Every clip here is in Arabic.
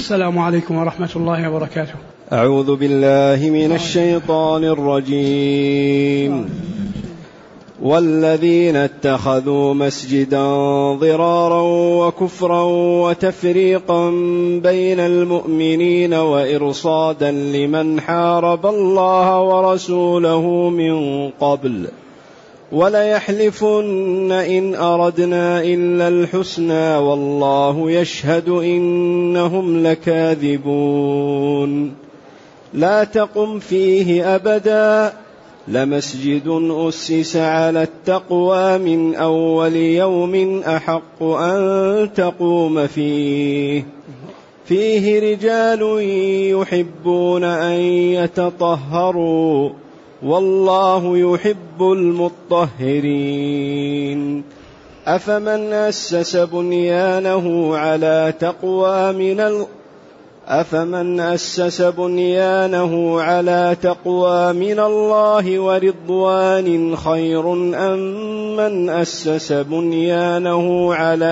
السلام عليكم ورحمة الله وبركاته. أعوذ بالله من الشيطان الرجيم. والذين اتخذوا مسجدا ضرارا وكفرا وتفريقا بين المؤمنين وإرصادا لمن حارب الله ورسوله من قبل وليحلفن إن أردنا إلا الحسنى والله يشهد إنهم لكاذبون. لا تقم فيه أبدا لمسجد أسس على التقوى من أول يوم أحق أن تقوم فيه رجال يحبون أن يتطهروا والله يحب المطهرين. أفمن أسس بنيانه على تقوى من الله ورضوان خير أم من أسس بنيانه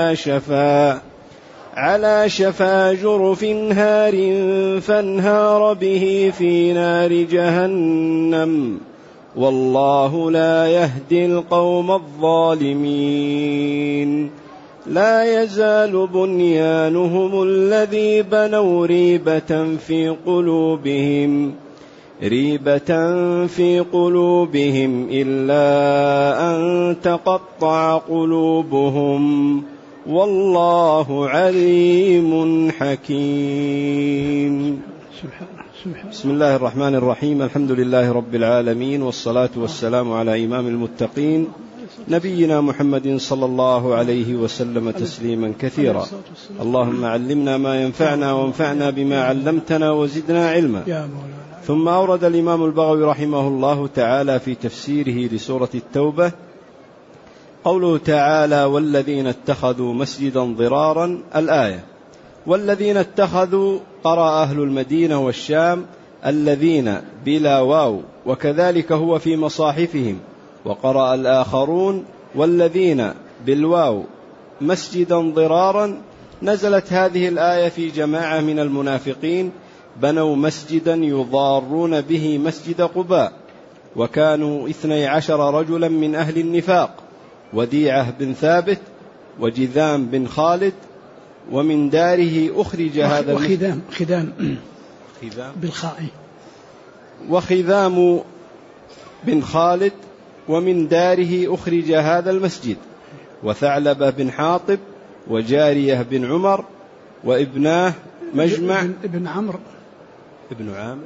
على شفا جرف هار فانهار به في نار جهنم والله لا يهدي القوم الظالمين. لا يزال بنيانهم الذي بنوا ريبة في قلوبهم إلا أن تقطع قلوبهم والله عليم حكيم. بسم الله الرحمن الرحيم. الحمد لله رب العالمين، والصلاة والسلام على إمام المتقين نبينا محمد صلى الله عليه وسلم تسليما كثيرا. اللهم علمنا ما ينفعنا وانفعنا بما علمتنا وزدنا علما. ثم أورد الإمام البغوي رحمه الله تعالى في تفسيره لسورة التوبة قوله تعالى: والذين اتخذوا مسجدا ضرارا. الآية: والذين اتخذوا قرأ أهل المدينة والشام الذين بلا واو، وكذلك هو في مصاحفهم، وقرأ الآخرون والذين بالواو مسجدا ضرارا. نزلت هذه الآية في جماعة من المنافقين بنوا مسجدا يضارون به مسجد قباء، وكانوا 12 رجلا من أهل النفاق: وديعة بن ثابت وجذام بن خالد، ومن داره أخرج هذا وخذام بن خالد، ومن داره أخرج هذا المسجد، وثعلبة بن حاطب، وجارية بن عمر، وابناه مجمع ابن عمرو ابن عامر،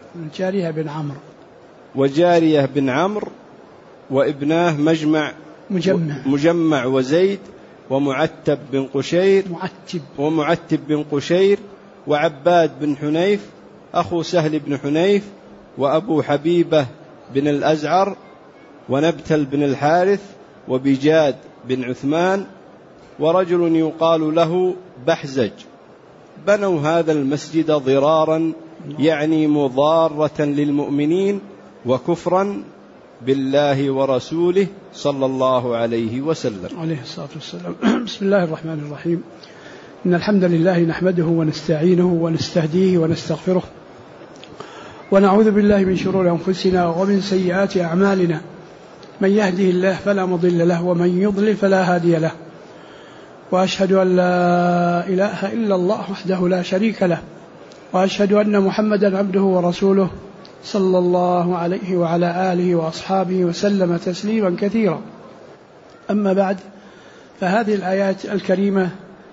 وجارية بن عمرو، وابناه مجمع وزيد، ومعتب بن قشير، وعباد بن حنيف أخو سهل بن حنيف، وأبو حبيبة بن الأزعر، ونبتل بن الحارث، وبجاد بن عثمان، ورجل يقال له بحزج. بنوا هذا المسجد ضرارا، يعني مضارة للمؤمنين وكفرا بالله ورسوله صلى الله عليه وسلم عليه الصلاة والسلام. بسم الله الرحمن الرحيم. إن الحمد لله نحمده ونستعينه ونستهديه ونستغفره، ونعوذ بالله من شرور أنفسنا ومن سيئات أعمالنا. من يهده الله فلا مضل له، ومن يضلل فلا هادي له. وأشهد أن لا إله إلا الله وحده لا شريك له، وأشهد أن محمدا عبده ورسوله صلى الله عليه وعلى آله وأصحابه وسلم تسليما كثيرا. أما بعد، فهذه الآيات الكريمة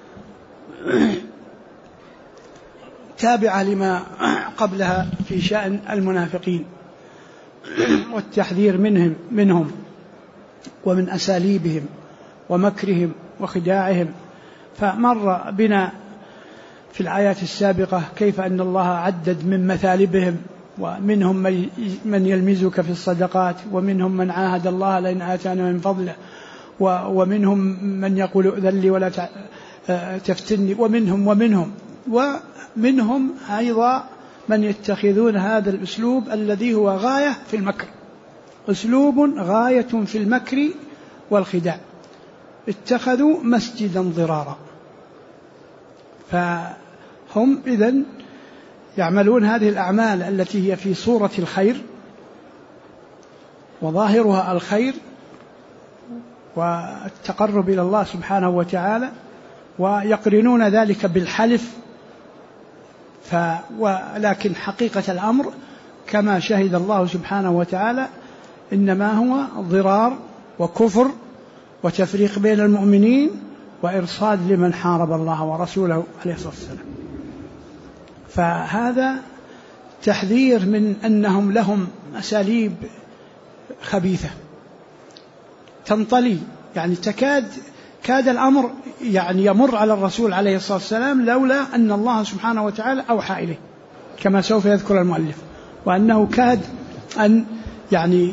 تابعة لما قبلها في شأن المنافقين والتحذير منهم ومن أساليبهم ومكرهم وخداعهم. فمر بنا في الآيات السابقة كيف أن الله عدد من مثالبهم، ومنهم من يلمزك في الصدقات، ومنهم من عاهد الله لئن آتانا من فضله، ومنهم من يقول ائذن لي ولا تفتني، ومنهم أيضا من يتخذون هذا الأسلوب الذي هو غاية في المكر، أسلوب غاية في المكر والخداع. اتخذوا مسجدا ضرارا، هم إذن يعملون هذه الأعمال التي هي في صورة الخير وظاهرها الخير والتقرب إلى الله سبحانه وتعالى، ويقرنون ذلك بالحلف، ولكن حقيقة الأمر كما شهد الله سبحانه وتعالى إنما هو ضرار وكفر وتفريق بين المؤمنين وإرصاد لمن حارب الله ورسوله عليه الصلاة والسلام. فهذا تحذير من أنهم لهم أساليب خبيثة تنطلي، يعني كاد الأمر يعني يمر على الرسول عليه الصلاة والسلام لولا أن الله سبحانه وتعالى أوحى إليه كما سوف يذكر المؤلف، وأنه كاد أن يعني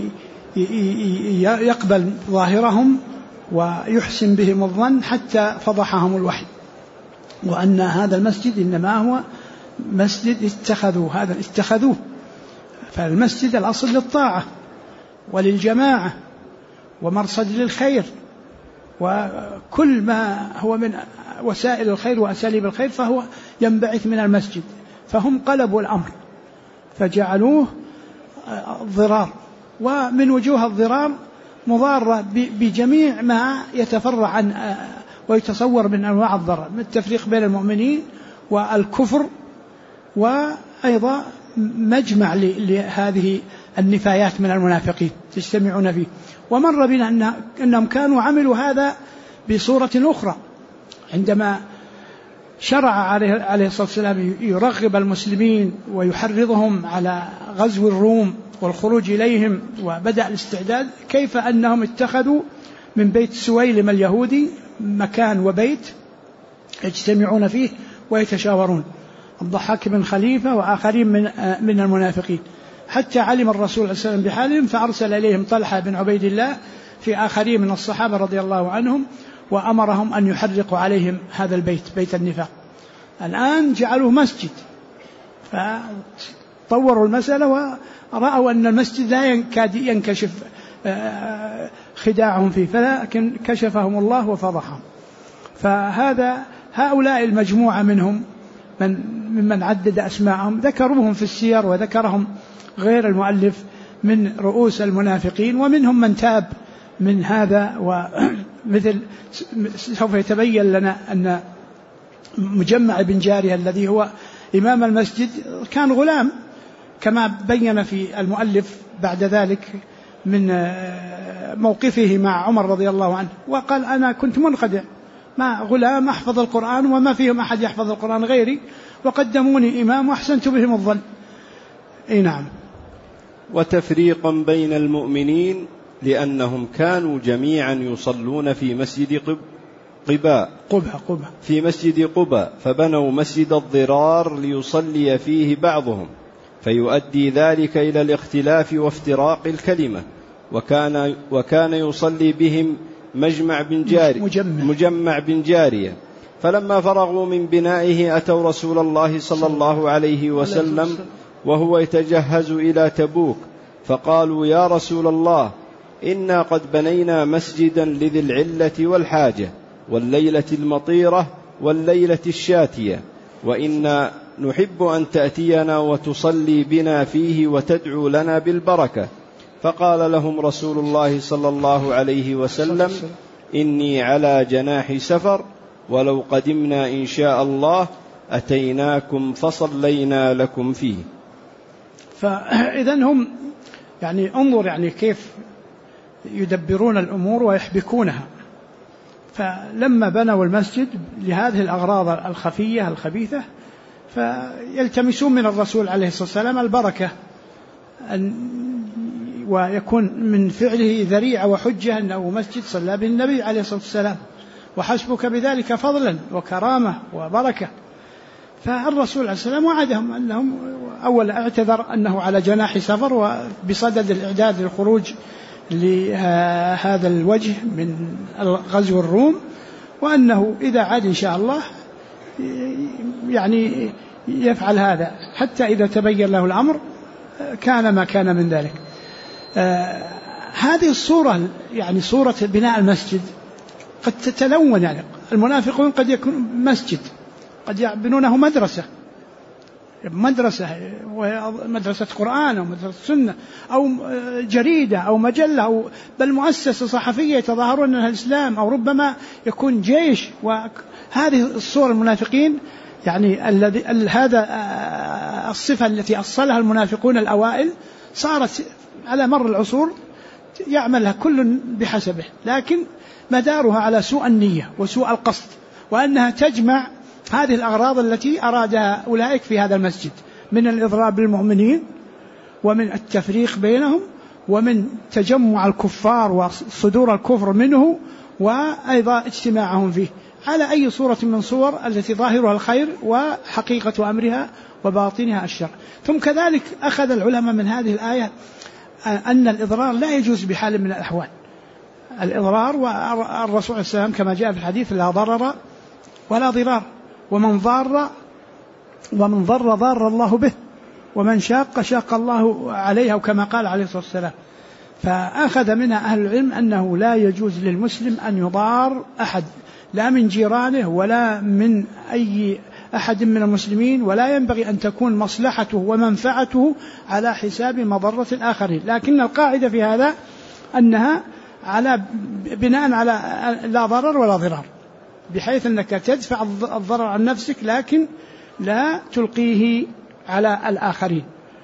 يقبل ظاهرهم ويحسن بهم الظن حتى فضحهم الوحي، وأن هذا المسجد إنما هو مسجد اتخذوه. فالمسجد الأصل للطاعة وللجماعة ومرصد للخير، وكل ما هو من وسائل الخير وأساليب الخير فهو ينبعث من المسجد. فهم قلبوا الأمر فجعلوه ضرار، ومن وجوه الضرار مضارة بجميع ما يتفرع عن ويتصور من أنواع الضرر، من التفريق بين المؤمنين والكفر، وأيضا مجمع لهذه النفايات من المنافقين تجتمعون فيه. ومر بنا أنهم كانوا عملوا هذا بصورة أخرى عندما شرع عليه الصلاة والسلام يرغب المسلمين ويحرضهم على غزو الروم والخروج إليهم وبدأ الاستعداد، كيف أنهم اتخذوا من بيت سويلم اليهودي مكان وبيت يجتمعون فيه ويتشاورون، الضحاك بن خليفة وآخرين من المنافقين، حتى علم الرسول عليه السلام بحالهم فأرسل إليهم طلحة بن عبيد الله في آخرين من الصحابة رضي الله عنهم وأمرهم أن يحرقوا عليهم هذا البيت، بيت النفاق. الآن جعلوه مسجد، فطوروا المسألة ورأوا أن المسجد لا يكاد ينكشف خداعهم فيه، فلكن كشفهم الله وفضحهم. هؤلاء المجموعة منهم ممن عدد أسماءهم ذكروهم في السير، وذكرهم غير المؤلف من رؤوس المنافقين، ومنهم من تاب من هذا. ومثل سوف يتبين لنا أن مجمع بن جارية الذي هو إمام المسجد كان غلام، كما بين في المؤلف بعد ذلك من موقفه مع عمر رضي الله عنه، وقال أنا كنت منخدع مع غلام أحفظ القرآن وما فيهم أحد يحفظ القرآن غيري، وقدموني إمام وأحسنت بهم الظن. نعم. وتفريقا بين المؤمنين لأنهم كانوا جميعا يصلون في مسجد قباء في مسجد قباء، فبنوا مسجد الضرار ليصلي فيه بعضهم، فيؤدي ذلك إلى الاختلاف وافتراق الكلمة. وكان يصلي بهم مجمع بن جارية. فلما فرغوا من بنائه أتوا رسول الله صلى الله عليه وسلم وهو يتجهز إلى تبوك، فقالوا يا رسول الله إنا قد بنينا مسجدا لذي العلة والحاجة والليلة المطيرة والليلة الشاتية، وإنا نحب أن تأتينا وتصلي بنا فيه وتدعو لنا بالبركة. فقال لهم رسول الله صلى الله عليه وسلم إني على جناح سفر، ولو قدمنا إن شاء الله أتيناكم فصلينا لكم فيه. فإذن هم يعني انظر يعني كيف يدبرون الأمور ويحبكونها. فلما بنوا المسجد لهذه الأغراض الخفية الخبيثة فيلتمسون من الرسول عليه الصلاة والسلام البركة، ويكون من فعله ذريعة وحجة أنه مسجد صلى به النبي عليه الصلاة والسلام، وحسبك بذلك فضلا وكرامة وبركة. فالرسول عليه السلام وعدهم أنهم أول اعتذر أنه على جناح سفر وبصدد الإعداد للخروج لهذا الوجه من غزو الروم، وأنه إذا عاد إن شاء الله يعني يفعل هذا حتى إذا تبين له الأمر كان ما كان من ذلك. هذه الصورة يعني صورة بناء المسجد قد تتلون، يعني المنافقون قد يكون مسجد قد يبنونه مدرسة قرآن أو مدرسة سنة أو جريدة أو مجلة أو بل مؤسسة صحفية يتظاهرون أنها الإسلام، أو ربما يكون جيش. وهذه الصور المنافقين يعني هذا الصفة التي أصلها المنافقون الأوائل صارت على مر العصور يعملها كل بحسبه، لكن مدارها على سوء النية وسوء القصد، وأنها تجمع هذه الأغراض التي أرادها أولئك في هذا المسجد من الإضرار بالمؤمنين ومن التفريق بينهم ومن تجمع الكفار وصدور الكفر منه وأيضا اجتماعهم فيه على أي صورة من صور التي ظاهرها الخير وحقيقة أمرها وباطنها الشر. ثم كذلك أخذ العلماء من هذه الآية أن الإضرار لا يجوز بحال من الأحوال. الإضرار، والرسول عليه السلام كما جاء في الحديث لا ضرر ولا ضرار، ومن ضر ضار الله به، ومن شاق الله عليها، وكما قال عليه الصلاة والسلام. فأخذ منها أهل العلم أنه لا يجوز للمسلم أن يضار أحد، لا من جيرانه ولا من أي أحد من المسلمين، ولا ينبغي أن تكون مصلحته ومنفعته على حساب مضرة الآخرين. لكن القاعدة في هذا أنها بناء على لا ضرر ولا ضرار، بحيث أنك تدفع الضرر عن نفسك لكن لا تلقيه على الآخرين.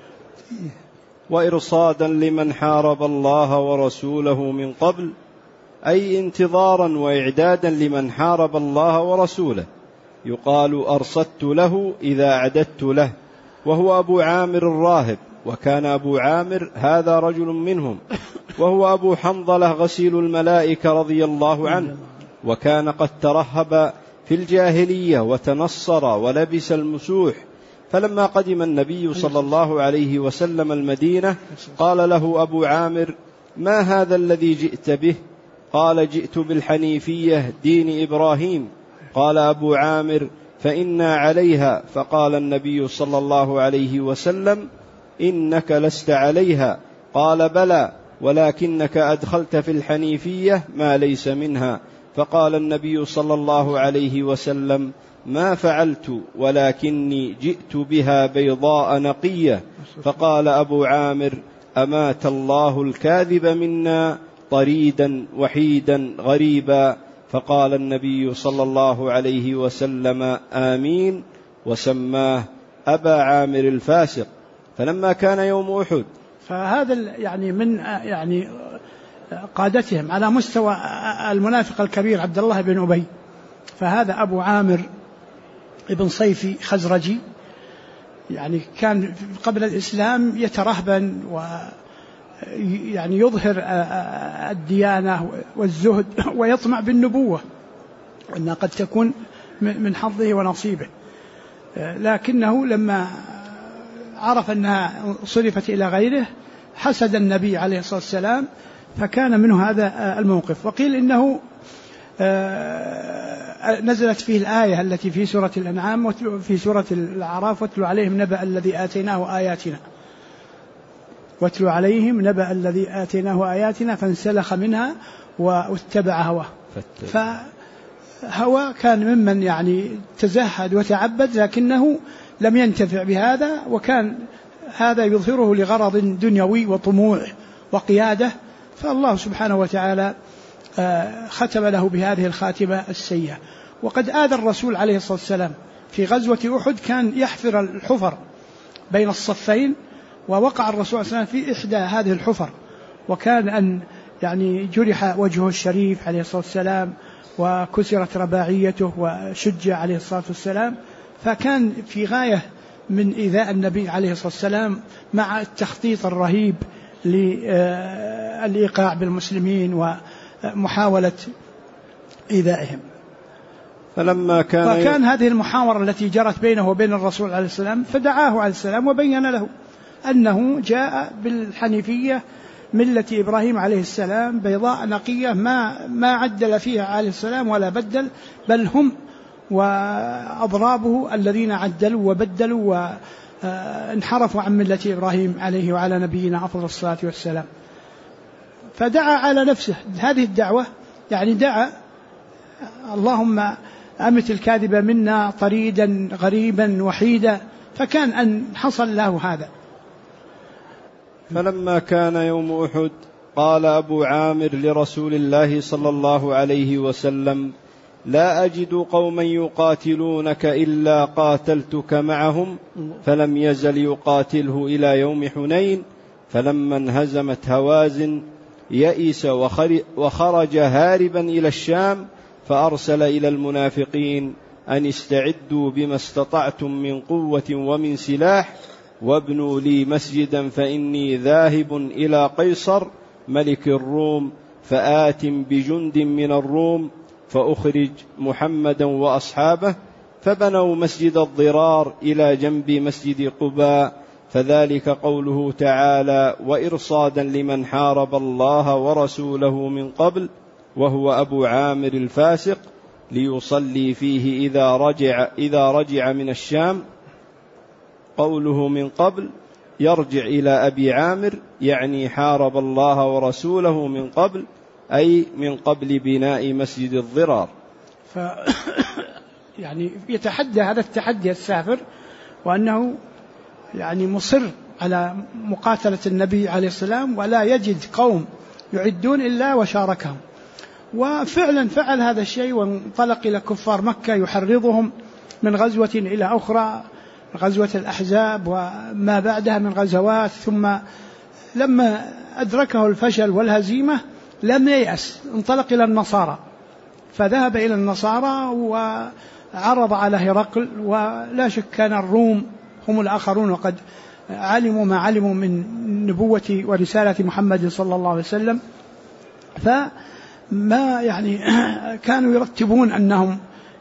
وإرصادا لمن حارب الله ورسوله من قبل، أي انتظارا وإعدادا لمن حارب الله ورسوله. يقال أرصدت له إذا أعددت له، وهو أبو عامر الراهب. وكان أبو عامر هذا رجل منهم، وهو أبو حنظلة غسيل الملائكة رضي الله عنه، وكان قد ترهب في الجاهلية وتنصر ولبس المسوح. فلما قدم النبي صلى الله عليه وسلم المدينة قال له أبو عامر: ما هذا الذي جئت به؟ قال: جئت بالحنيفية دين إبراهيم. قال أبو عامر: فإنا عليها. فقال النبي صلى الله عليه وسلم: إنك لست عليها. قال: بلى، ولكنك أدخلت في الحنيفية ما ليس منها. فقال النبي صلى الله عليه وسلم: ما فعلت، ولكني جئت بها بيضاء نقية. فقال أبو عامر: أمات الله الكاذب منا طريدا وحيدا غريبا. فقال النبي صلى الله عليه وسلم: آمين، وسماه أبا عامر الفاسق. فلما كان يوم أحد، فهذا يعني من قادتهم على مستوى المنافق الكبير عبد الله بن أبي، فهذا أبو عامر ابن صيفي خزرجي، يعني كان قبل الإسلام يترهبن ويعني يظهر الديانة والزهد ويطمع بالنبوة، وأنها قد تكون من حظه ونصيبه. لكنه لما عرف أنها صرفت إلى غيره حسد النبي عليه الصلاة والسلام، فكان منه هذا الموقف. وقيل إنه نزلت فيه الآية التي في سورة الأنعام وفي سورة الأعراف: واتلو عليهم نبأ الذي آتيناه آياتنا، واتلو عليهم نبأ الذي آتيناه آياتنا فانسلخ منها واتبع هواه. فهو كان ممن يعني تزهد وتعبد، لكنه لم ينتفع بهذا، وكان هذا يظهره لغرض دنيوي وطموح وقيادة، فالله سبحانه وتعالى ختم له بهذه الخاتمة السيئة. وقد آذى الرسول عليه الصلاة والسلام في غزوة أحد، كان يحفر الحفر بين الصفين، ووقع الرسول صلى الله عليه وسلم في إحدى هذه الحفر، وكان أن يعني جرح وجهه الشريف عليه الصلاة والسلام، وكسرت رباعيته، وشج عليه الصلاة والسلام. فكان في غاية من إيذاء النبي عليه الصلاة والسلام، مع التخطيط الرهيب للإيقاع بالمسلمين ومحاولة إيذائهم. فكان هذه المحاورة التي جرت بينه وبين الرسول عليه السلام، فدعاه عليه السلام وبين له أنه جاء بالحنيفية ملة إبراهيم عليه السلام بيضاء نقية ما عدل فيها عليه السلام ولا بدل، بل هم وأضرابه الذين عدلوا وبدلوا وانحرفوا عن ملة إبراهيم عليه وعلى نبينا أفضل الصلاة والسلام. فدعا على نفسه هذه الدعوة، يعني دعا: اللهم أمت الكاذبة منا طريدا غريبا وحيدا، فكان أن حصل له هذا. فلما كان يوم أحد قال أبو عامر لرسول الله صلى الله عليه وسلم: لا أجد قوما يقاتلونك إلا قاتلتك معهم، فلم يزل يقاتله إلى يوم حنين. فلما انهزمت هوازن يئس وخرج هاربا إلى الشام، فأرسل إلى المنافقين أن استعدوا بما استطعتم من قوة ومن سلاح، وابنوا لي مسجدا فإني ذاهب إلى قيصر ملك الروم فآت بجند من الروم فأخرج محمدا وأصحابه. فبنوا مسجد الضرار إلى جنب مسجد قباء، فذلك قوله تعالى: وإرصادا لمن حارب الله ورسوله من قبل وهو أبو عامر الفاسق، ليصلي فيه إذا رجع من الشام. قوله من قبل يرجع إلى أبي عامر، يعني حارب الله ورسوله من قبل، أي من قبل بناء مسجد الضرار. يعني يتحدى هذا التحدي السافر، وأنه يعني مصر على مقاتلة النبي عليه السلام، ولا يجد قوم يعدون إلا وشاركهم. وفعلا فعل هذا الشيء، وانطلق إلى كفار مكة يحرضهم من غزوة إلى أخرى، غزوة الأحزاب وما بعدها من غزوات. ثم لما أدركه الفشل والهزيمة لم ييأس، انطلق إلى النصارى، فذهب إلى النصارى وعرض على هرقل. ولا شك كان الروم هم الآخرون، وقد علموا ما علموا من نبوة ورسالة محمد صلى الله عليه وسلم، فما يعني كانوا يرتبون أنهم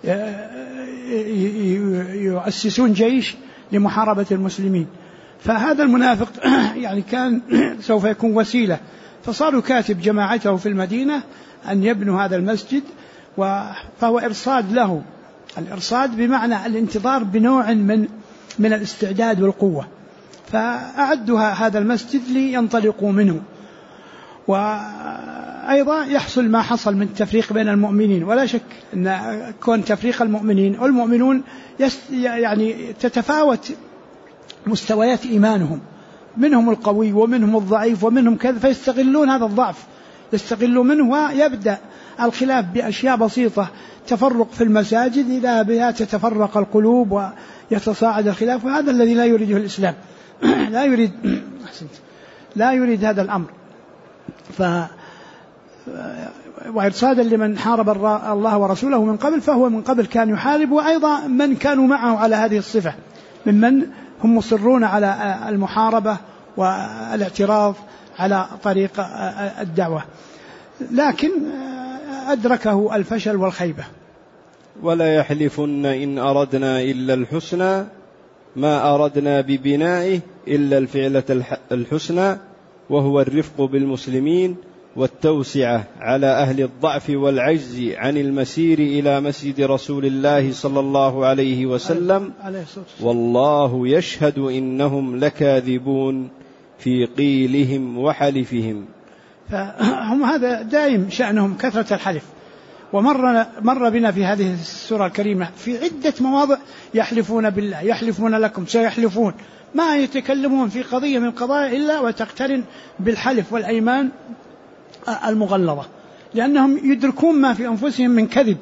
يؤسسون جيش لمحاربة المسلمين. فهذا المنافق يعني كان سوف يكون وسيلة، فصاروا كاتب جماعته في المدينة أن يبنوا هذا المسجد، فهو إرصاد له. الإرصاد بمعنى الانتظار بنوع من الاستعداد والقوة. فأعدوا هذا المسجد لينطلقوا منه. وأيضا يحصل ما حصل من تفريق بين المؤمنين، ولا شك أن كون تفريق المؤمنين والمؤمنون يعني تتفاوت مستويات إيمانهم، منهم القوي ومنهم الضعيف ومنهم كذا، فيستغلون هذا الضعف، يستغلوا منه، ويبدأ الخلاف بأشياء بسيطة، تفرق في المساجد إذا بها تتفرق القلوب ويتصاعد الخلاف، وهذا الذي لا يريده الإسلام. لا يريد هذا الأمر. وإرصادا لمن حارب الله ورسوله من قبل، فهو من قبل كان يحارب، وأيضا من كانوا معه على هذه الصفة ممن هم مصرون على المحاربة والاعتراض على طريق الدعوة، لكن أدركه الفشل والخيبة. ولا يحلفن إن أردنا إلا الحسنى ما أردنا ببنائه إلا الفعلة الحسنى، وهو الرفق بالمسلمين والتوسعة على أهل الضعف والعجز عن المسير إلى مسجد رسول الله صلى الله عليه وسلم، والله يشهد إنهم لكاذبون في قيلهم وحلفهم. فهم هذا دائم شأنهم كثرة الحلف. ومر بنا في هذه السورة الكريمة في عدة مواضع يحلفون بالله، يحلفون لكم، سيحلفون، ما يتكلمون في قضية من قضايا إلا وتقترن بالحلف والأيمان المغلظة، لأنهم يدركون ما في أنفسهم من كذب،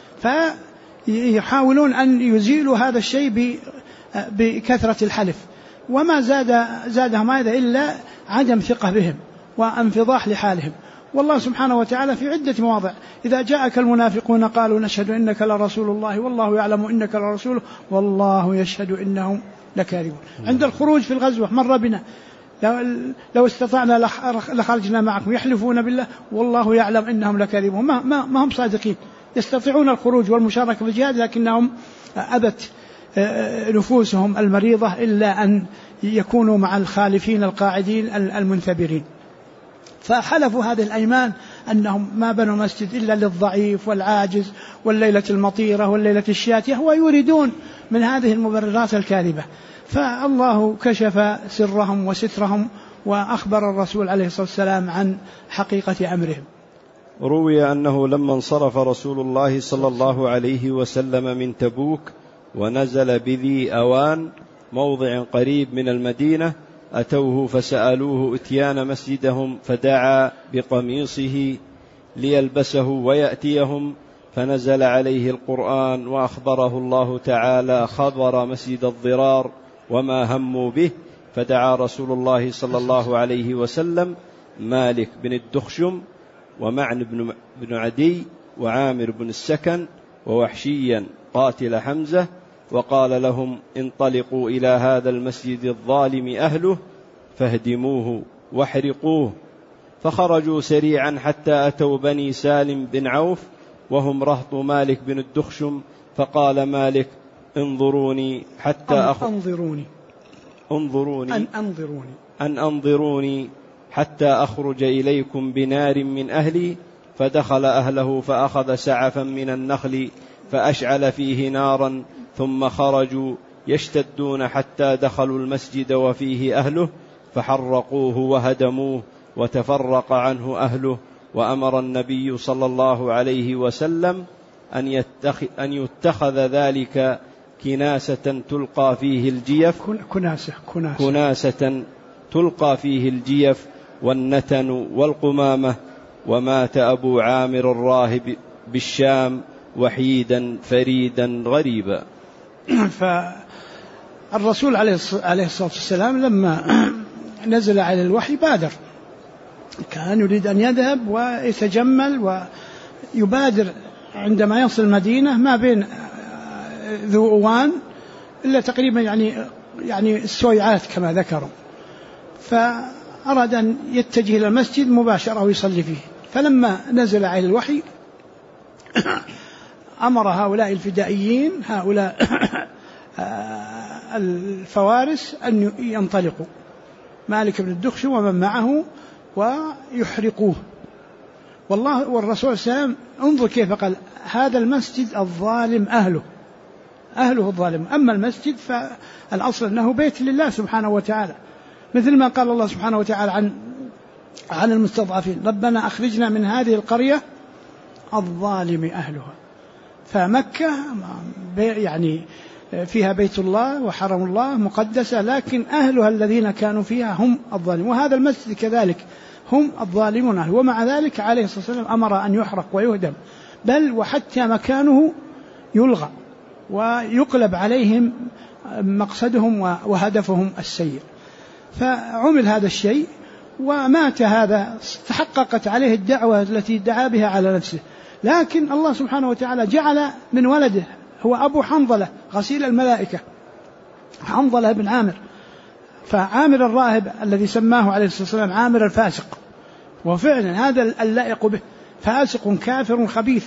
فيحاولون أن يزيلوا هذا الشيء بكثرة الحلف. وما زادهم هذا إلا عدم ثقة بهم وانفضاح لحالهم. والله سبحانه وتعالى في عدة مواضع: إذا جاءك المنافقون قالوا نشهد إنك لرسول الله والله يعلم إنك لرسوله والله يشهد إنهم لكاذبون. عند الخروج في الغزوة مر بنا: لو استطعنا لخرجنا معكم، يحلفون بالله والله يعلم إنهم لكاذبون. ما هم صادقين، يستطيعون الخروج والمشاركة في الجهاد، لكنهم أبت نفوسهم المريضة إلا أن يكونوا مع الخالفين القاعدين المنثبرين. فحلفوا هذه الأيمان أنهم ما بنوا مسجد إلا للضعيف والعاجز والليلة المطيرة والليلة الشاتية، ويريدون من هذه المبررات الكاذبة. فالله كشف سرهم وسترهم، وأخبر الرسول عليه الصلاة والسلام عن حقيقة أمرهم. روي أنه لما انصرف رسول الله صلى الله عليه وسلم من تبوك ونزل بذي أوان موضع قريب من المدينة أتوه فسألوه إتيان مسجدهم، فدعا بقميصه ليلبسه ويأتيهم، فنزل عليه القرآن وأخبره الله تعالى خبر مسجد الضرار وما هموا به، فدعا رسول الله صلى الله عليه وسلم مالك بن الدخشم ومعن بن عدي وعامر بن السكن ووحشيا قاتل حمزة، وقال لهم انطلقوا إلى هذا المسجد الظالم أهله فاهدموه واحرقوه. فخرجوا سريعا حتى أتوا بني سالم بن عوف وهم رهط مالك بن الدخشم، فقال مالك انظروني حتى أنظروني حتى أخرج إليكم بنار من أهلي. فدخل أهله فأخذ سعفا من النخل فأشعل فيه نارا، ثم خرجوا يشتدون حتى دخلوا المسجد وفيه أهله فحرقوه وهدموه وتفرق عنه أهله. وأمر النبي صلى الله عليه وسلم أن يتخذ ذلك كناسة تلقى فيه الجيف كناسة تلقى فيه الجيف والنتن والقمامة. ومات أبو عامر الراهب بالشام وحيدا فريدا غريبا. فالرسول عليه الصلاة والسلام لما نزل على الوحي بادر، كان يريد أن يذهب ويتجمل ويبادر. عندما يصل المدينة ما بين ذو أوان إلا تقريبا يعني السويعات كما ذكروا، فأراد أن يتجه إلى المسجد مباشرة ويصلي فيه. فلما نزل عليه الوحي أمر هؤلاء الفدائيين هؤلاء الفوارس أن ينطلقوا مالك بن الدخشم ومن معه ويحرقوه. والرسول صلى الله عليه وسلم انظر كيف قال هذا المسجد الظالم أهله الظالم، أما المسجد فالأصل أنه بيت لله سبحانه وتعالى، مثل ما قال الله سبحانه وتعالى عن المستضعفين ربنا أخرجنا من هذه القرية الظالم أهلها. فمكة يعني فيها بيت الله وحرم الله مقدسة، لكن أهلها الذين كانوا فيها هم الظالمون، وهذا المسجد كذلك هم الظالمون أهله. ومع ذلك عليه الصلاة والسلام أمر أن يحرق ويهدم، بل وحتى مكانه يلغى ويقلب عليهم مقصدهم وهدفهم السيء. فعمل هذا الشيء ومات هذا، تحققت عليه الدعوة التي دعا بها على نفسه. لكن الله سبحانه وتعالى جعل من ولده هو أبو حنظلة غسيل الملائكة، حنظلة بن عامر. فعامر الراهب الذي سماه عليه الصلاة والسلام عامر الفاسق، وفعلا هذا اللائق به، فاسق كافر خبيث.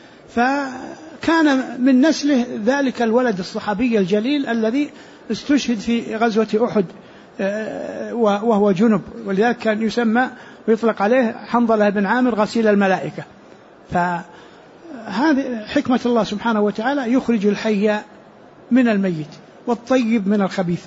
فكان من نسله ذلك الولد الصحابي الجليل الذي استشهد في غزوة أحد وهو جنب، ولذلك كان يسمى ويطلق عليه حنظلة بن عامر غسيل الملائكة. فهذه حكمة الله سبحانه وتعالى، يخرج الحي من الميت والطيب من الخبيث.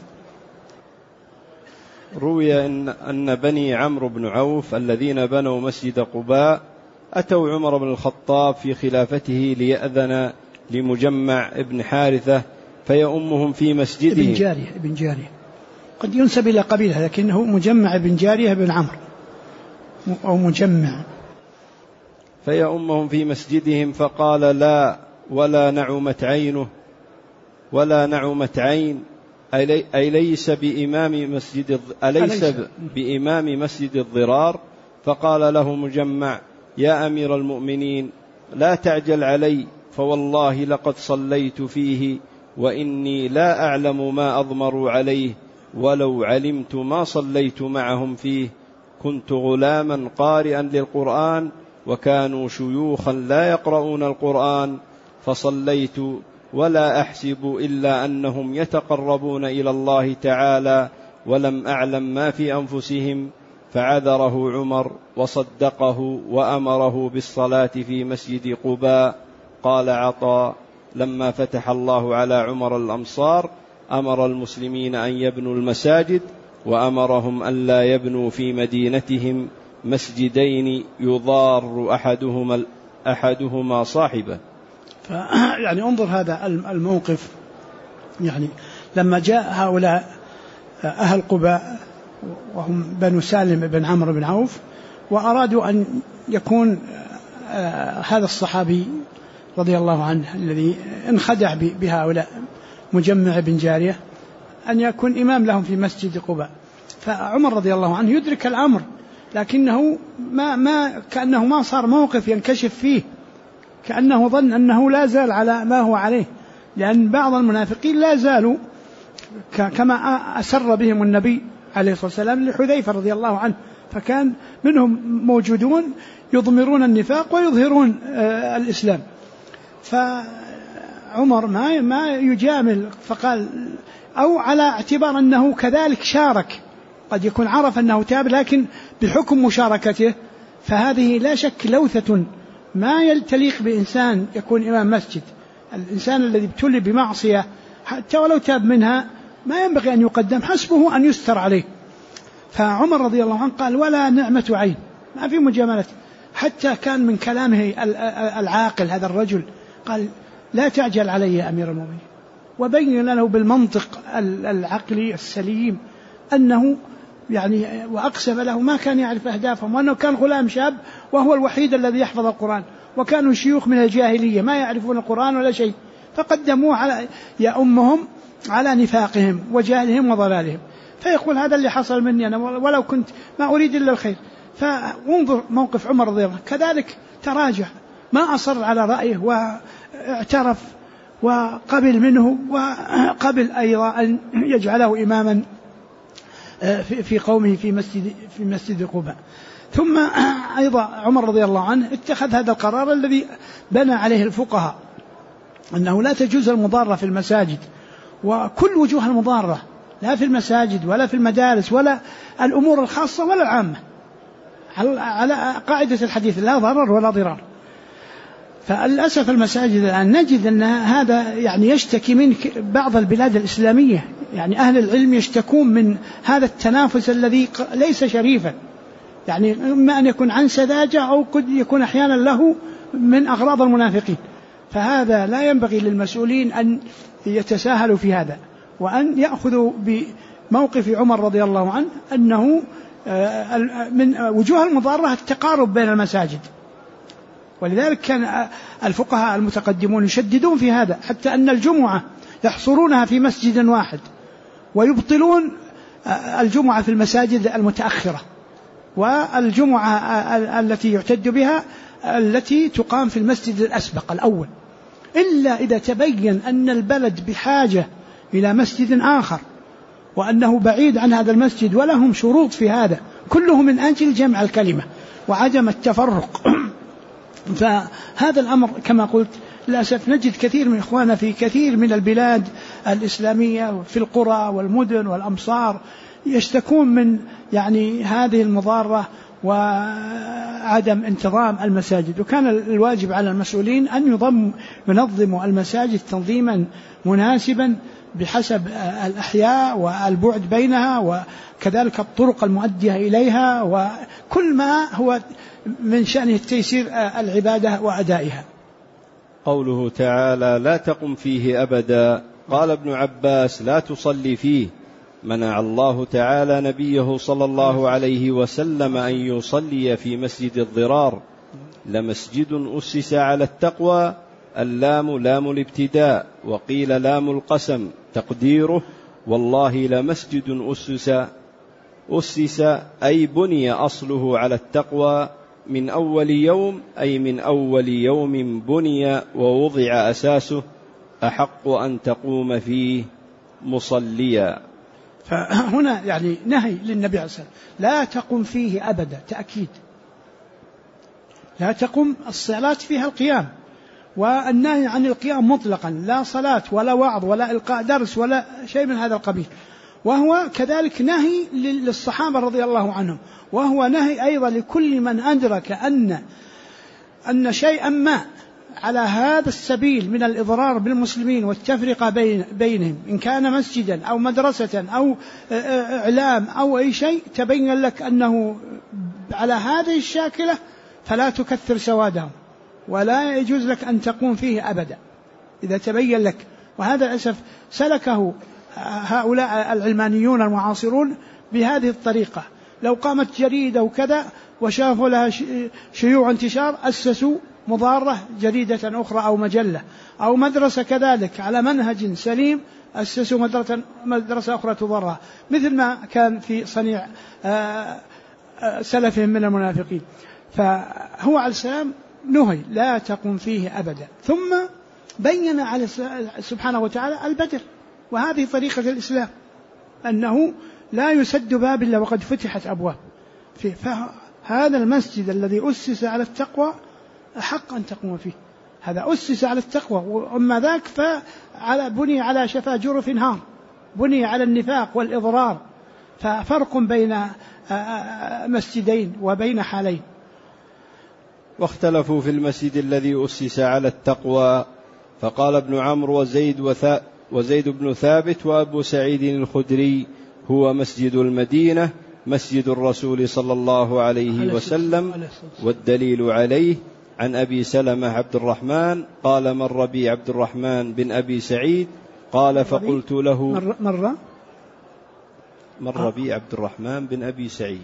روي أن بني عمرو بن عوف الذين بنوا مسجد قباء أتوا عمر بن الخطاب في خلافته ليأذن لمجمع ابن حارثة فيؤمهم في مسجده. ابن جارية قد ينسب إلى قبيلة، لكنه مجمع ابن جارية بن عمرو أو مجمع. فيؤمهم في مسجدهم فقال لا ولا نعمت عينه ولا نعمت عين، أليس بإمام مسجد الضرار؟ فقال له مجمع يا أمير المؤمنين لا تعجل علي، فوالله لقد صليت فيه وإني لا أعلم ما أضمروا عليه، ولو علمت ما صليت معهم فيه. كنت غلاما قارئا للقرآن وكانوا شيوخا لا يقرؤون القرآن، فصليت ولا أحسب إلا أنهم يتقربون إلى الله تعالى ولم أعلم ما في أنفسهم. فعذره عمر وصدقه وأمره بالصلاة في مسجد قباء. قال عطاء لما فتح الله على عمر الأمصار أمر المسلمين أن يبنوا المساجد وأمرهم أن لا يبنوا في مدينتهم مسجدين يضار أحدهما صاحبه. يعني انظر هذا الموقف، يعني لما جاء هؤلاء أهل قباء وهم بنو سالم بن عمرو بن عوف وأرادوا أن يكون هذا الصحابي رضي الله عنه الذي انخدع بهؤلاء مجمع بن جارية أن يكون إمام لهم في مسجد قباء. فعمر رضي الله عنه يدرك الأمر، لكنه كأنه ما صار موقف ينكشف فيه، كأنه ظن أنه لا زال على ما هو عليه، لأن بعض المنافقين لا زالوا كما أسر بهم النبي عليه الصلاة والسلام لحذيفة رضي الله عنه، فكان منهم موجودون يضمرون النفاق ويظهرون الإسلام. فعمر ما يجامل، فقال أو على اعتبار أنه كذلك شارك، قد يكون عرف أنه تاب لكن بحكم مشاركته، فهذه لا شك لوثة ما يلتليق بإنسان يكون إمام مسجد. الإنسان الذي ابتلي بمعصية حتى ولو تاب منها ما ينبغي أن يقدم، حسبه أن يستر عليه. فعمر رضي الله عنه قال ولا نعمة عين، ما في مجاملة. حتى كان من كلامه العاقل هذا الرجل قال لا تعجل علي يا أمير المؤمنين، وبين له بالمنطق العقلي السليم أنه يعني وأقسم له ما كان يعرف أهدافهم، وأنه كان غلام شاب وهو الوحيد الذي يحفظ القرآن، وكانوا شيوخ من الجاهلية ما يعرفون القرآن ولا شيء، فقدموه على يأمهم على نفاقهم وجهلهم وضلالهم. فيقول هذا اللي حصل مني أنا، ولو كنت ما أريد إلا الخير. فانظر موقف عمر رضي الله عنه، كذلك تراجع، ما أصر على رأيه واعترف وقبل منه، وقبل أيضا أن يجعله إماما في قومه في مسجد قباء. ثم أيضا عمر رضي الله عنه اتخذ هذا القرار الذي بنى عليه الفقهاء، أنه لا تجوز المضارة في المساجد، وكل وجوه المضارة لا في المساجد ولا في المدارس ولا الأمور الخاصة ولا العامة، على قاعدة الحديث لا ضرر ولا ضرار. فللأسف المساجد الآن نجد أن هذا يعني يشتكي من بعض البلاد الإسلامية، يعني أهل العلم يشتكون من هذا التنافس الذي ليس شريفا، يعني إما أن يكون عن سذاجة أو قد يكون أحيانا له من أغراض المنافقين. فهذا لا ينبغي للمسؤولين أن يتساهلوا في هذا، وأن يأخذوا بموقف عمر رضي الله عنه أنه من وجوه المضارة التقارب بين المساجد. ولذلك كان الفقهاء المتقدمون يشددون في هذا، حتى أن الجمعة يحصرونها في مسجد واحد، ويبطلون الجمعة في المساجد المتأخرة، والجمعة التي يعتد بها التي تقام في المسجد الأسبق الأول، إلا إذا تبين أن البلد بحاجة إلى مسجد آخر، وأنه بعيد عن هذا المسجد ولهم شروط في هذا، كله من أجل جمع الكلمة وعدم التفرق. فهذا الأمر كما قلت للأسف نجد كثير من إخواننا في كثير من البلاد الإسلامية في القرى والمدن والأمصار يشتكون من يعني هذه المضارة وعدم انتظام المساجد. وكان الواجب على المسؤولين أن ينظموا المساجد تنظيما مناسبا بحسب الأحياء والبعد بينها، وكذلك الطرق المؤدية إليها، وكل ما هو من شأنه تيسير العبادة وأدائها. قوله تعالى لا تقم فيه أبدا، قال ابن عباس لا تصلي فيه، منع الله تعالى نبيه صلى الله عليه وسلم أن يصلي في مسجد الضرار. لمسجد أسس على التقوى، اللام لام الابتداء، وقيل لام القسم، تقديره والله لمسجد أسس أي بني أصله على التقوى من أول يوم، أي من أول يوم بني ووضع أساسه، أحق أن تقوم فيه مصليا. فهنا يعني نهي للنبي عليه الصلاة والسلام لا تقم فيه أبدا، تأكيد لا تقم الصلاة فيها القيام، والنهي عن القيام مطلقا، لا صلاة ولا وعظ ولا إلقاء درس ولا شيء من هذا القبيل. وهو كذلك نهي للصحابة رضي الله عنهم، وهو نهي أيضا لكل من أدرك أن شيئا ما على هذا السبيل من الإضرار بالمسلمين والتفرقة بينهم، إن كان مسجدا أو مدرسة أو إعلام أو أي شيء، تبين لك أنه على هذه الشاكلة فلا تكثر سوادهم، ولا يجوز لك أن تقوم فيه أبدا إذا تبين لك. وهذا للأسف سلكه هؤلاء العلمانيون المعاصرون بهذه الطريقة. لو قامت جريدة وكذا وشافوا لها شيوع انتشار أسسوا مضارة جريدة أخرى أو مجلة، أو مدرسة كذلك على منهج سليم أسسوا مدرسة أخرى تضرها، مثل ما كان في صنيع سلفهم من المنافقين. فهو عليه السلام نهي لا تقوم فيه أبدا. ثم بين على سبحانه وتعالى البدر، وهذه طريقة الإسلام أنه لا يسد باب إلا وقد فتحت أبواب. فهذا المسجد الذي أسس على التقوى أحق أن تقوم فيه، هذا أسس على التقوى. وأما ذاك بني على شفا جرف هار، بني على النفاق والإضرار. ففرق بين مسجدين وبين حالين. واختلفوا في المسجد الذي أسس على التقوى، فقال ابن عمرو وزيد بن ثابت وأبو سعيد الخدري هو مسجد المدينة مسجد الرسول صلى الله عليه وسلم، والدليل عليه عن أبي سلمة عبد الرحمن قال مر بي عبد الرحمن بن أبي سعيد قال فقلت له مر بي عبد الرحمن بن أبي سعيد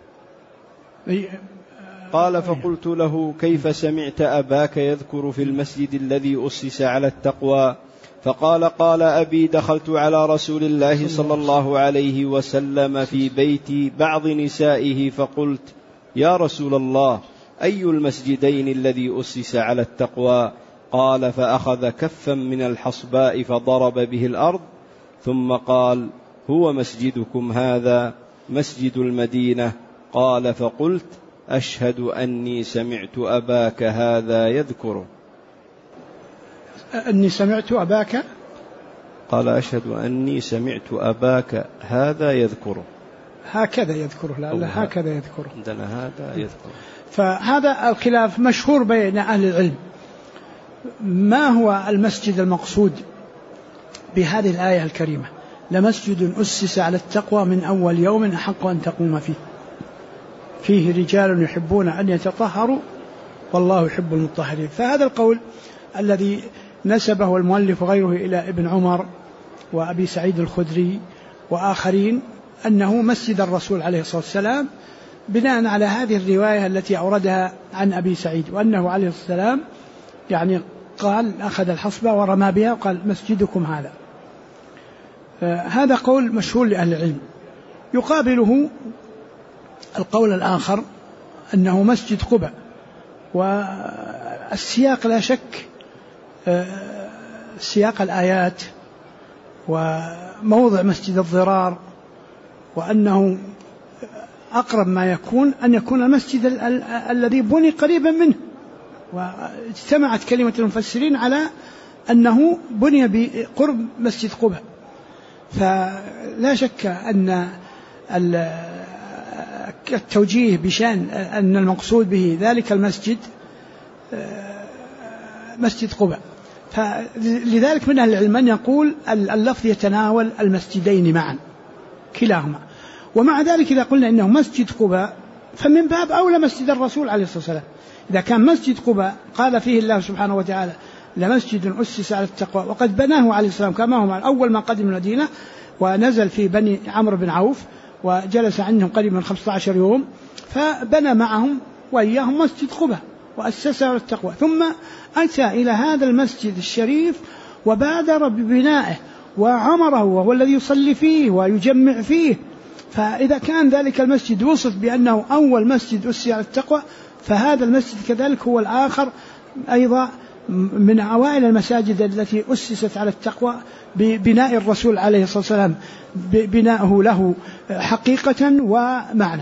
قال فقلت له كيف سمعت أباك يذكر في المسجد الذي أسس على التقوى؟ فقال أبي دخلت على رسول الله صلى الله عليه وسلم في بيت بعض نسائه فقلت يا رسول الله أي المسجدين الذي أسس على التقوى؟ قال فأخذ كفا من الحصباء فضرب به الأرض ثم قال هو مسجدكم هذا مسجد المدينة. قال فقلت أشهد أني سمعت أباك هذا يذكره. أني سمعت أباك، قال أشهد أني سمعت أباك هذا يذكره. هكذا يذكره، لا هكذا يذكره، عندنا هذا يذكره. فهذا الخلاف مشهور بين أهل العلم. ما هو المسجد المقصود بهذه الآية الكريمة؟ لمسجد أسس على التقوى من أول يوم أحق أن تقوم فيه، فيه رجال يحبون أن يتطهروا والله يحب المطهرين. فهذا القول الذي نسبه المؤلف غيره إلى ابن عمر وأبي سعيد الخدري وآخرين أنه مسجد الرسول عليه الصلاة والسلام، بناء على هذه الرواية التي أوردها عن أبي سعيد، وأنه عليه الصلاة والسلام يعني قال أخذ الحصبة ورمى بها وقال مسجدكم هذا. هذا قول مشهور لأهل العلم. يقابله القول الآخر أنه مسجد قباء، والسياق لا شك سياق الآيات وموضع مسجد الضرار، وأنه أقرب ما يكون أن يكون المسجد الذي بني قريبا منه. واجتمعت كلمة المفسرين على أنه بني بقرب مسجد قباء. فلا شك أن التوجيه بشأن أن المقصود به ذلك المسجد مسجد قباء. فلذلك من أهل العلم من يقول اللفظ يتناول المسجدين معا كلاهما. ومع ذلك إذا قلنا إنه مسجد قباء فمن باب أولى مسجد الرسول عليه الصلاة والسلام. إذا كان مسجد قباء قال فيه الله سبحانه وتعالى لمسجد أسس على التقوى وقد بناه عليه السلام، كما هو أول ما قدم المدينة ونزل في بني عمرو بن عوف وجلس عندهم قريبا من 15 يوم، فبنى معهم وإياهم مسجد قباء وأسسه على التقوى، ثم أتى إلى هذا المسجد الشريف وبادر ببنائه وعمره وهو الذي يصلي فيه ويجمع فيه. فإذا كان ذلك المسجد وصف بأنه أول مسجد أسس على التقوى، فهذا المسجد كذلك هو الآخر أيضا من أوائل المساجد التي أسست على التقوى ببناء الرسول عليه الصلاة والسلام، بناءه له حقيقة ومعنى.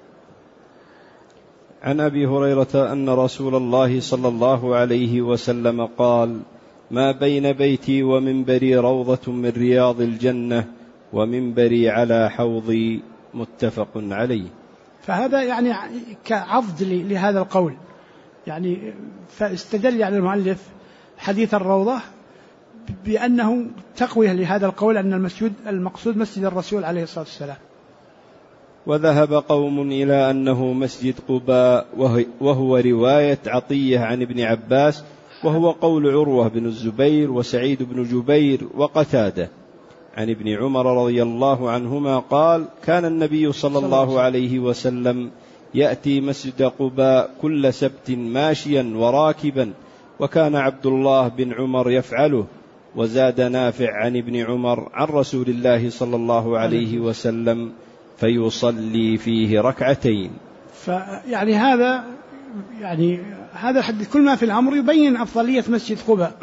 عن أبي هريرة أن رسول الله صلى الله عليه وسلم قال ما بين بيتي ومنبري روضة من رياض الجنة ومنبري على حوضي، متفق عليه. فهذا يعني كعضد لهذا القول، يعني فاستدل يعني المؤلف حديث الروضة بأنه تقوية لهذا القول أن المقصود مسجد الرسول عليه الصلاة والسلام. وذهب قوم إلى أنه مسجد قباء، وهو رواية عطية عن ابن عباس، وهو قول عروة بن الزبير وسعيد بن جبير وقتادة عن ابن عمر رضي الله عنهما قال: كان النبي صلى الله عليه وسلم يأتي مسجد قباء كل سبت ماشيا وراكبا، وكان عبد الله بن عمر يفعله. وزاد نافع عن ابن عمر عن رسول الله صلى الله عليه وسلم: فيصلي فيه ركعتين. فيعني هذا الحديث كل ما في الأمر يبين أفضلية مسجد قباء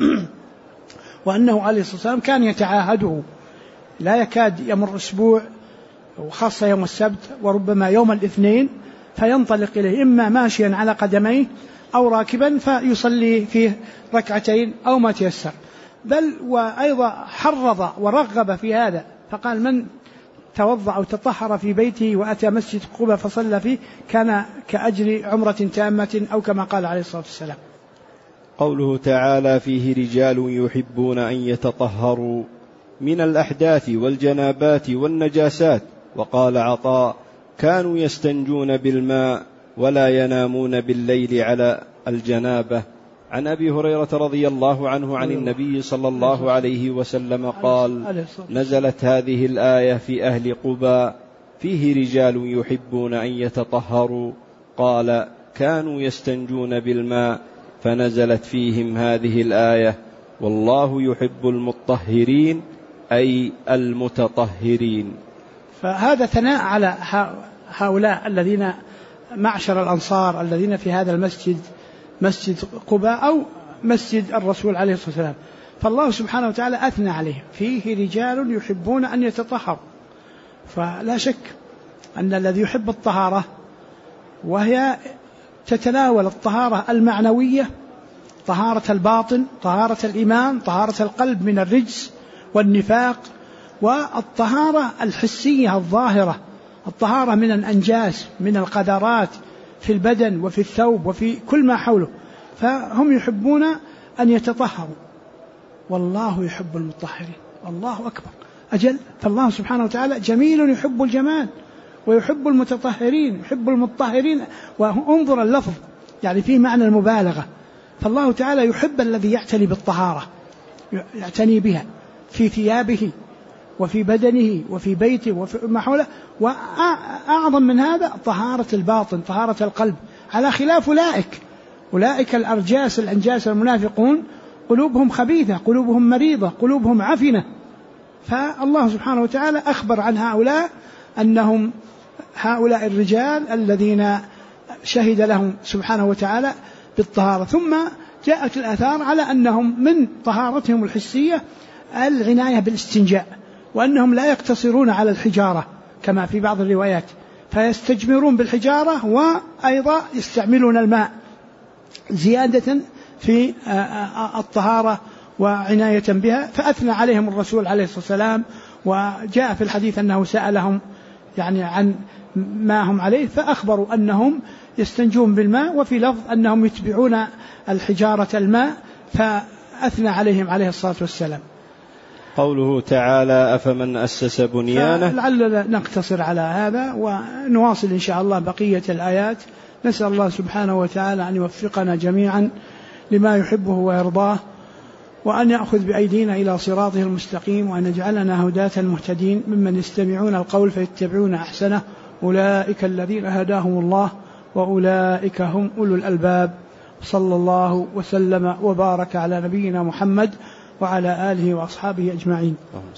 وأنه عليه الصلاة والسلام كان يتعاهده، لا يكاد يمر أسبوع، وخاصة يوم السبت وربما يوم الاثنين، فينطلق إليه إما ماشيا على قدميه أو راكبا فيصلي فيه ركعتين أو ما تيسر. بل وأيضا حرض ورغب في هذا، فقال: من توضأ أو تطهر في بيته وأتى مسجد قباء فصلى فيه كان كأجر عمرة تامة، أو كما قال عليه الصلاة والسلام. قوله تعالى: فيه رجال يحبون أن يتطهروا من الأحداث والجنابات والنجاسات. وقال عطاء: كانوا يستنجون بالماء ولا ينامون بالليل على الجنابة. عن أبي هريرة رضي الله عنه عن النبي صلى الله عليه وسلم قال: نزلت هذه الآية في أهل قباء: فيه رجال يحبون أن يتطهروا. قال: كانوا يستنجون بالماء، فنزلت فيهم هذه الآية: والله يحب المطهرين، أي المتطهرين. فهذا ثناء على هؤلاء الذين معشر الأنصار الذين في هذا المسجد، مسجد قباء أو مسجد الرسول عليه الصلاة والسلام. فالله سبحانه وتعالى أثنى عليهم: فيه رجال يحبون أن يتطهروا. فلا شك أن الذي يحب الطهارة، وهي تتناول الطهارة المعنوية، طهارة الباطن، طهارة الإيمان، طهارة القلب من الرجس والنفاق، والطهارة الحسية الظاهرة، الطهارة من الأنجاس، من القذرات في البدن وفي الثوب وفي كل ما حوله. فهم يحبون أن يتطهروا، والله يحب المطهرين. الله أكبر، أجل. فالله سبحانه وتعالى جميل يحب الجمال، ويحب المتطهرين، يحب المطهرين. وانظر اللفظ، يعني فيه معنى المبالغة. فالله تعالى يحب الذي يعتني بالطهارة، يعتني بها في ثيابه وفي بدنه وفي بيته وفي ما حوله. وأعظم من هذا طهارة الباطن، طهارة القلب، على خلاف أولئك الأرجاس الأنجاس المنافقون، قلوبهم خبيثة، قلوبهم مريضة، قلوبهم عفنة. فالله سبحانه وتعالى أخبر عن هؤلاء أنهم هؤلاء الرجال الذين شهد لهم سبحانه وتعالى بالطهارة. ثم جاءت الآثار على أنهم من طهارتهم الحسية العناية بالاستنجاء، وأنهم لا يقتصرون على الحجارة كما في بعض الروايات، فيستجمرون بالحجارة وأيضا يستعملون الماء زيادة في الطهارة وعناية بها. فأثنى عليهم الرسول عليه الصلاة والسلام، وجاء في الحديث أنه سألهم يعني عن ما هم عليه، فأخبروا أنهم يستنجون بالماء، وفي لفظ أنهم يتبعون الحجارة الماء، فأثنى عليهم عليه الصلاة والسلام. قوله تعالى: أفمن أسس بنيانه. لعلنا نقتصر على هذا ونواصل إن شاء الله بقية الآيات. نسأل الله سبحانه وتعالى أن يوفقنا جميعا لما يحبه ويرضاه، وأن يأخذ بأيدينا إلى صراطه المستقيم، وأن يجعلنا هداة مهتدين ممن يستمعون القول فيتبعون أحسنه. أولئك الذين هداهم الله وأولئك هم أولو الألباب. صلى الله وسلم وبارك على نبينا محمد وعلى آله وأصحابه أجمعين.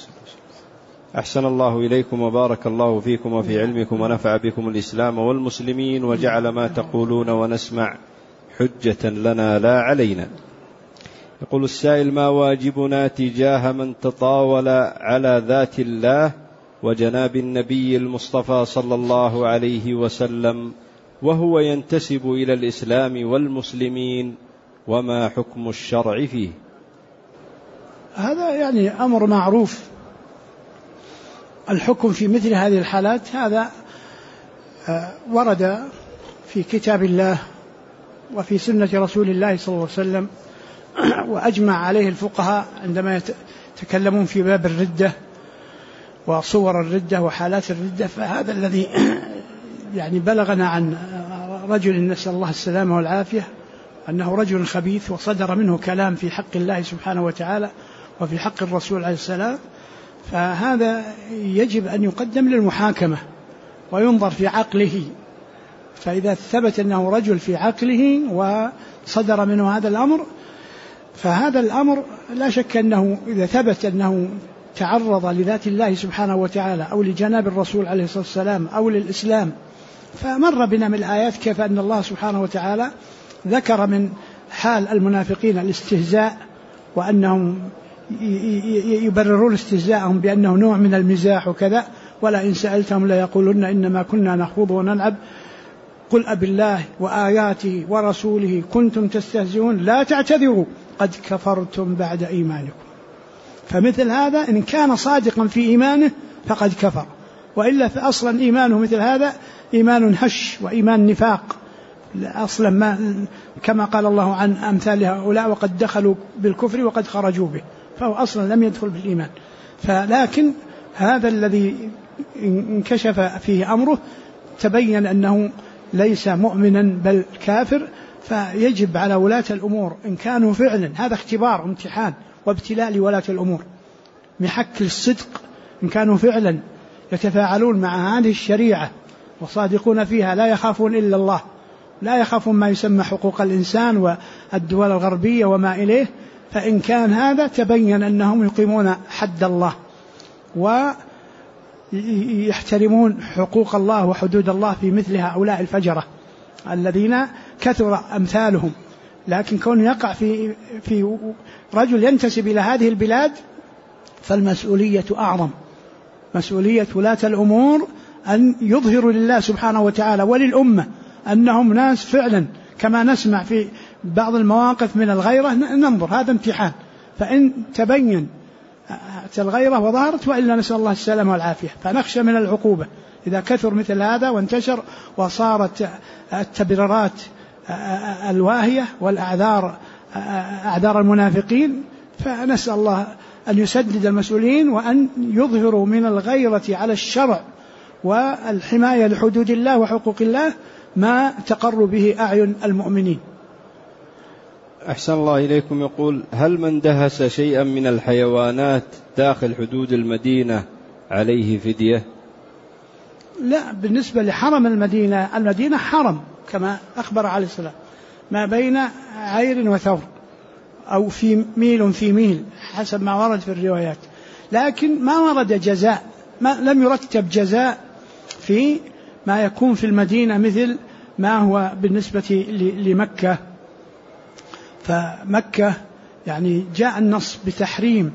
أحسن الله إليكم وبارك الله فيكم وفي علمكم، ونفع بكم الإسلام والمسلمين، وجعل ما تقولون ونسمع حجة لنا لا علينا. يقول السائل: ما واجبنا تجاه من تطاول على ذات الله وجناب النبي المصطفى صلى الله عليه وسلم وهو ينتسب إلى الإسلام والمسلمين، وما حكم الشرع فيه؟ هذا يعني أمر معروف. الحكم في مثل هذه الحالات هذا ورد في كتاب الله وفي سنة رسول الله صلى الله عليه وسلم، وأجمع عليه الفقهاء عندما يتكلمون في باب الردة وصور الردة وحالات الردة. فهذا الذي يعني بلغنا عن رجل نسأل الله السلامة والعافية أنه رجل خبيث وصدر منه كلام في حق الله سبحانه وتعالى وفي حق الرسول عليه السلام، فهذا يجب أن يقدم للمحاكمة وينظر في عقله. فإذا ثبت أنه رجل في عقله وصدر منه هذا الأمر، فهذا الأمر لا شك أنه إذا ثبت أنه تعرض لذات الله سبحانه وتعالى أو لجناب الرسول عليه الصلاة والسلام أو للإسلام. فمر بنا من الآيات كيف أن الله سبحانه وتعالى ذكر من حال المنافقين الاستهزاء، وأنهم يبررون استهزاءهم بأنه نوع من المزاح وكذا، ولا إن سألتهم ليقولن إنما كنا نخوض ونلعب قل أبالله وآياته ورسوله كنتم تستهزئون لا تعتذروا قد كفرتم بعد إيمانكم. فمثل هذا إن كان صادقا في إيمانه فقد كفر، وإلا فأصلا إيمانه مثل هذا إيمان هش وإيمان نفاق أصلا، ما كما قال الله عن أمثال هؤلاء وقد دخلوا بالكفر وقد خرجوا به، فهو أصلا لم يدخل بالإيمان. فلكن هذا الذي انكشف فيه أمره تبين أنه ليس مؤمنا بل كافر، فيجب على ولاة الأمور إن كانوا فعلا، هذا اختبار وامتحان وابتلاء لولاة الأمور، محك الصدق إن كانوا فعلا يتفاعلون مع هذه الشريعة وصادقون فيها، لا يخافون إلا الله، لا يخافون ما يسمى حقوق الإنسان والدول الغربية وما إليه. فإن كان هذا تبين أنهم يقيمون حد الله ويحترمون حقوق الله وحدود الله في مثل هؤلاء الفجرة الذين كثر أمثالهم. لكن كون يقع في رجل ينتسب إلى هذه البلاد فالمسؤولية أعظم، مسؤولية ولاة الأمور أن يظهروا لله سبحانه وتعالى وللأمة أنهم ناس فعلا، كما نسمع في بعض المواقف من الغيرة ننظر هذا امتحان، فإن تبين الغيرة وظهرت وإلا نسأل الله السلامة والعافية. فنخشى من العقوبة إذا كثر مثل هذا وانتشر وصارت التبريرات الواهية والأعذار أعذار المنافقين، فنسأل الله أن يسدد المسؤولين وأن يظهروا من الغيرة على الشرع والحماية لحدود الله وحقوق الله ما تقر به أعين المؤمنين. أحسن الله إليكم. يقول: هل من دهس شيئا من الحيوانات داخل حدود المدينة عليه فدية؟ لا، بالنسبة لحرم المدينة حرم كما أخبر عليه السلام، ما بين عير وثور أو في ميل حسب ما ورد في الروايات، لكن ما ورد جزاء، لم يرتب جزاء في ما يكون في المدينة مثل ما هو بالنسبة لمكة. فمكة يعني جاء النص بتحريم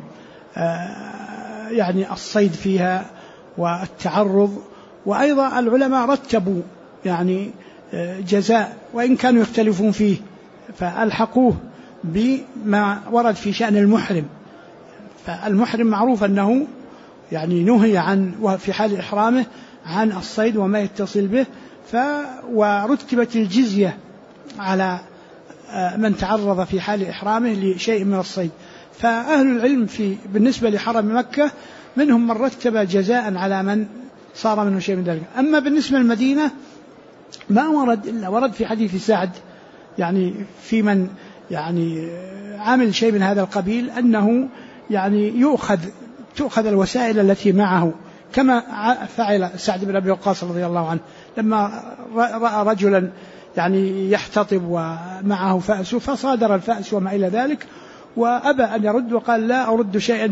يعني الصيد فيها والتعرض، وأيضا العلماء رتبوا يعني جزاء وإن كانوا يختلفون فيه، فألحقوه بما ورد في شأن المحرم. فالمحرم معروف أنه يعني نهي عن وفي حال إحرامه عن الصيد وما يتصل به، ورتبت الجزية على من تعرض في حال إحرامه لشيء من الصيد. فأهل العلم بالنسبة لحرم مكة منهم من رتب جزاء على من صار منه شيء من ذلك. أما بالنسبة للمدينة ما ورد إلا ورد في حديث سعد يعني في من يعني عمل شيء من هذا القبيل أنه يعني تؤخذ الوسائل التي معه، كما فعل سعد بن أبي وقاص رضي الله عنه لما رأى رجلا يعني يحتطب ومعه فأس فصادر الفأس وما إلى ذلك، وأبى أن يرد وقال: لا أرد شيئا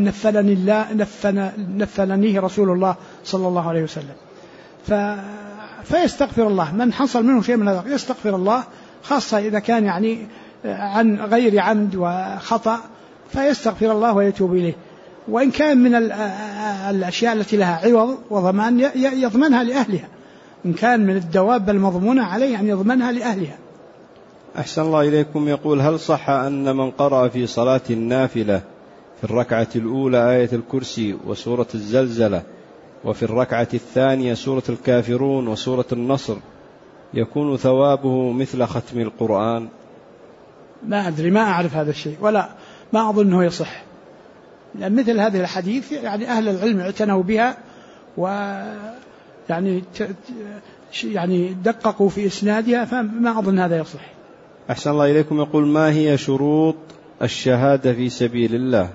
نفلنيه رسول الله صلى الله عليه وسلم. فيستغفر الله من حصل منه شيء من هذا، يستغفر الله، خاصة إذا كان يعني عن غير عمد وخطأ، فيستغفر الله ويتوب إليه. وإن كان من الأشياء التي لها عوض وضمان يضمنها لأهلها، إن كان من الدواب المضمونة عليه أن يضمنها لأهلها. أحسن الله إليكم. يقول: هل صح أن من قرأ في صلاة النافلة في الركعة الأولى آية الكرسي وسورة الزلزلة، وفي الركعة الثانية سورة الكافرون وسورة النصر، يكون ثوابه مثل ختم القرآن؟ ما أدري، ما أعرف هذا الشيء ولا ما أظنه يصح، لأن مثل هذه الحديث يعني أهل العلم اعتنوا بها، ويعني يعني دققوا في إسنادها، فما أظن هذا يصلح. أحسن الله إليكم. يقول: ما هي شروط الشهادة في سبيل الله؟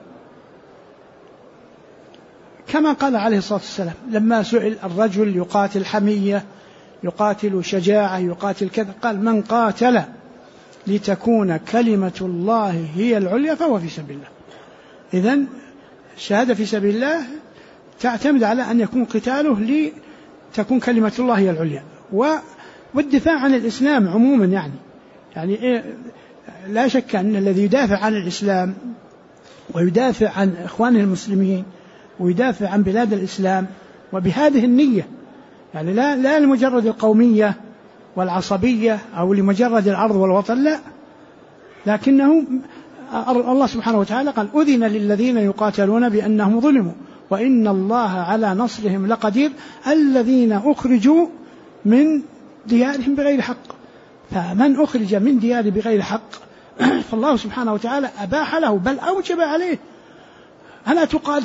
كما قال عليه الصلاة والسلام لما سئل: الرجل يقاتل حمية، يقاتل شجاعة، يقاتل كذا، قال: من قاتل لتكون كلمة الله هي العليا فهو في سبيل الله. إذن الشهادة في سبيل الله تعتمد على أن يكون قتاله لتكون كلمة الله هي العليا، والدفاع عن الإسلام عموما. يعني لا شك أن الذي يدافع عن الإسلام ويدافع عن إخوانه المسلمين ويدافع عن بلاد الإسلام وبهذه النية، يعني لا لمجرد القومية والعصبية أو لمجرد الأرض والوطن، لا، لكنه الله سبحانه وتعالى قال: أذن للذين يقاتلون بأنهم ظلموا وإن الله على نصرهم لقدير الذين أخرجوا من ديارهم بغير حق. فمن أخرج من دياره بغير حق فالله سبحانه وتعالى أباح له بل أوجب عليه. ألا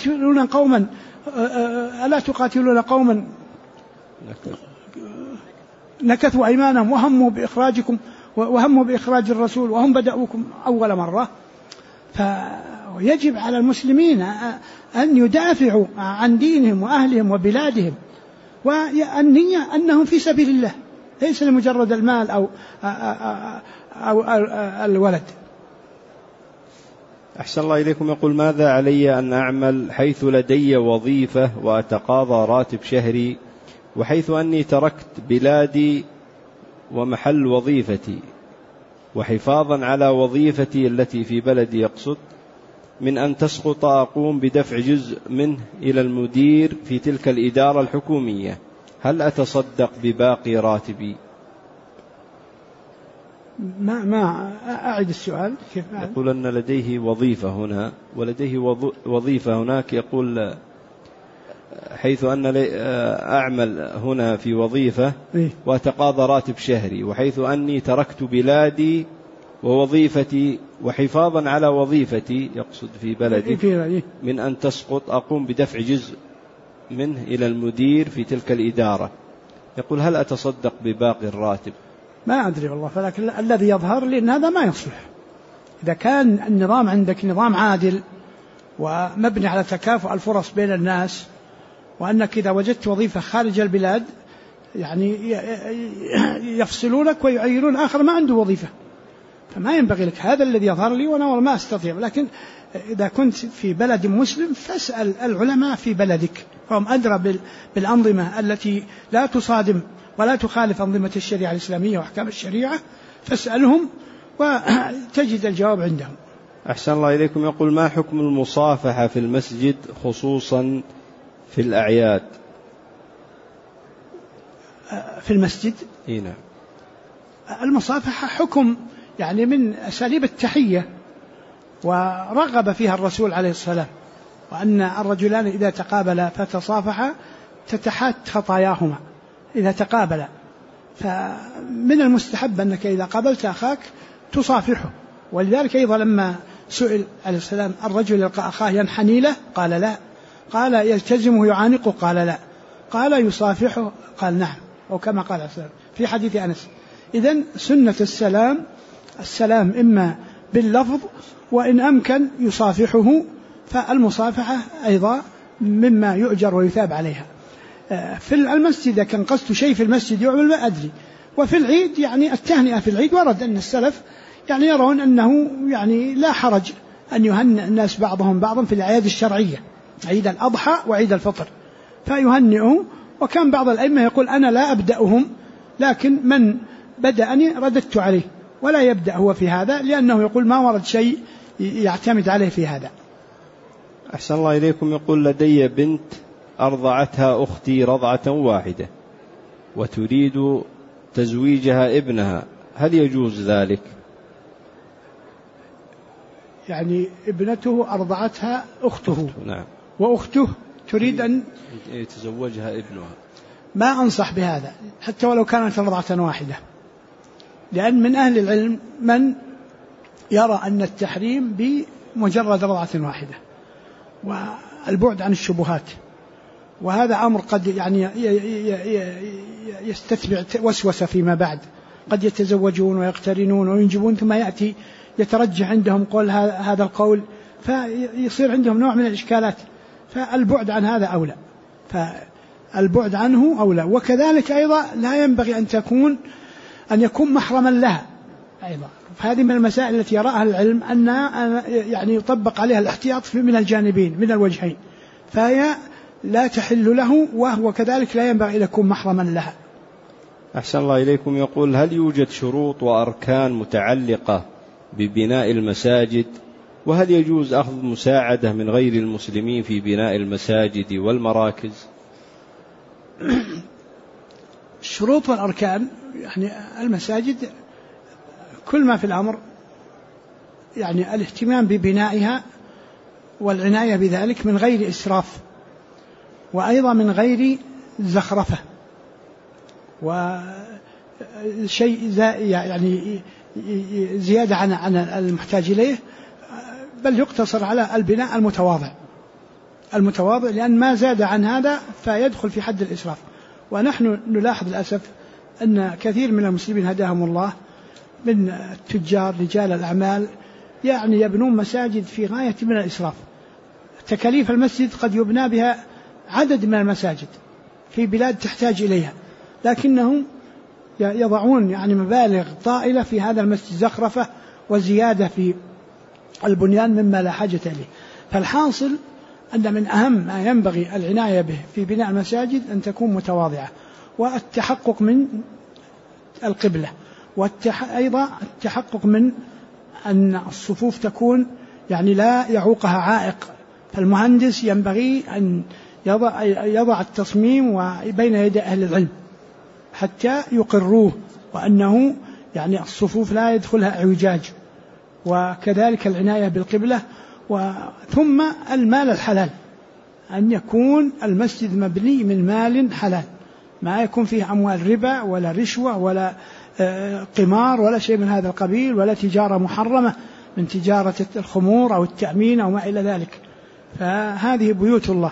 تقاتلون قوما نكثوا أيمانهم وهموا بإخراج الرسول وهم بدأوكم أول مرة. فيجب على المسلمين أن يدافعوا عن دينهم وأهلهم وبلادهم، والنية أنهم في سبيل الله، ليس لمجرد المال أو الولد. أحسن الله إليكم. يقول: ماذا علي أن أعمل حيث لدي وظيفة وأتقاضى راتب شهري، وحيث أني تركت بلادي ومحل وظيفتي، وحفاظا على وظيفتي التي في بلدي يقصد، من أن تسقط أقوم بدفع جزء منه إلى المدير في تلك الإدارة الحكومية، هل أتصدق بباقي راتبي؟ ما أعد السؤال. كيف يقول أن لديه وظيفة هنا ولديه وظيفة هناك. يقول: حيث أن أعمل هنا في وظيفة وأتقاضى راتب شهري، وحيث أني تركت بلادي ووظيفتي وحفاظا على وظيفتي يقصد في بلدي، من أن تسقط أقوم بدفع جزء منه إلى المدير في تلك الإدارة، يقول: هل أتصدق بباقي الراتب؟ ما أدري والله، فلكن الذي يظهر لي أن هذا ما يصلح. إذا كان النظام عندك نظام عادل ومبني على تكافؤ الفرص بين الناس، وأنك إذا وجدت وظيفة خارج البلاد يعني يفصلونك ويعينون آخر ما عنده وظيفة، فما ينبغي لك. هذا الذي يظهر لي وأنا ما أستطيع. لكن إذا كنت في بلد مسلم فاسأل العلماء في بلدك، فهم أدرى بالأنظمة التي لا تصادم ولا تخالف أنظمة الشريعة الإسلامية وأحكام الشريعة، فاسألهم وتجد الجواب عندهم. أحسن الله إليكم. يقول: ما حكم المصافحة في المسجد خصوصا في الأعياد؟ في المسجد؟ نعم. المصافحة حكم يعني من أساليب التحية، ورغب فيها الرسول عليه الصلاة، وأن الرجلان إذا تقابلا فتصافحا تتحات خطاياهما إذا تقابلا. فمن المستحب أنك إذا قابلت أخاك تصافحه. ولذلك أيضا لما سئل عليه السلام: الرجل يلقى أخاه ينحني له؟ قال: لا. قال: يلتزمه يعانقه؟ قال: لا. قال: يصافحه؟ قال: نعم. أو كما قال عليه السلام في حديث أنس. إذن سنة السلام إما باللفظ، وإن أمكن يصافحه، فالمصافحة أيضا مما يؤجر ويثاب عليها. في المسجد إذا كان قصد شيء في المسجد يعمل ما أدري. وفي العيد يعني التهنئة في العيد ورد أن السلف يعني يرون أنه يعني لا حرج أن يهنئ الناس بعضهم بعضا في الأعياد الشرعية، عيد الأضحى وعيد الفطر، فيهنئوا. وكان بعض الأئمة يقول: أنا لا أبدأهم، لكن من بدأني رددت عليه، ولا يبدأ هو في هذا، لأنه يقول ما ورد شيء يعتمد عليه في هذا. أحسن الله إليكم. يقول: لدي بنت أرضعتها أختي رضعة واحدة وتريد تزويجها ابنها، هل يجوز ذلك؟ يعني ابنته أرضعتها أخته. نعم. وأخته تريد أن يتزوجها ابنها. ما أنصح بهذا حتى ولو كانت رضعة واحدة، لأن من أهل العلم من يرى أن التحريم بمجرد رضعة واحدة والبعد عن الشبهات. وهذا أمر قد يعني يستتبع وسوسة فيما بعد، قد يتزوجون ويقترنون وينجبون ثم يأتي يترجح عندهم قول هذا القول، فيصير عندهم نوع من الإشكالات، فالبعد عن هذا أولى، فالبعد عنه أولى. وكذلك أيضا لا ينبغي أن يكون محرما لها أيضا. فهذه من المسائل التي يراها العلم أنها يعني يطبق عليها الاحتياط من الجانبين من الوجهين، فهي لا تحل له وهو كذلك لا ينبغي أن يكون محرما لها. أحسن الله إليكم. يقول: هل يوجد شروط وأركان متعلقة ببناء المساجد؟ وهل يجوز أخذ مساعدة من غير المسلمين في بناء المساجد والمراكز؟ الشروط والأركان يعني المساجد كل ما في الأمر يعني الاهتمام ببنائها والعناية بذلك من غير إسراف، وأيضا من غير زخرفة وشيء يعني زيادة عن المحتاج إليه، بل يقتصر على البناء المتواضع، لأن ما زاد عن هذا فيدخل في حد الإسراف. ونحن نلاحظ للأسف أن كثير من المسلمين هداهم الله من التجار رجال الأعمال يعني يبنون مساجد في غاية من الإسراف. تكاليف المسجد قد يبنى بها عدد من المساجد في بلاد تحتاج إليها، لكنهم يضعون يعني مبالغ طائلة في هذا المسجد، زخرفة وزيادة في البنيان مما لا حاجة إليه. فالحاصل أن من أهم ما ينبغي العناية به في بناء المساجد أن تكون متواضعة، والتحقق من القبلة، أيضا التحقق من أن الصفوف تكون يعني لا يعوقها عائق. فالمهندس ينبغي أن يضع التصميم وبين يدي أهل العلم حتى يقروه، وأنه يعني الصفوف لا يدخلها اعوجاج، وكذلك العناية بالقبلة. ثم المال الحلال، أن يكون المسجد مبني من مال حلال، ما يكون فيه أموال ربا ولا رشوة ولا قمار ولا شيء من هذا القبيل، ولا تجارة محرمة من تجارة الخمور أو التأمين أو ما إلى ذلك. فهذه بيوت الله.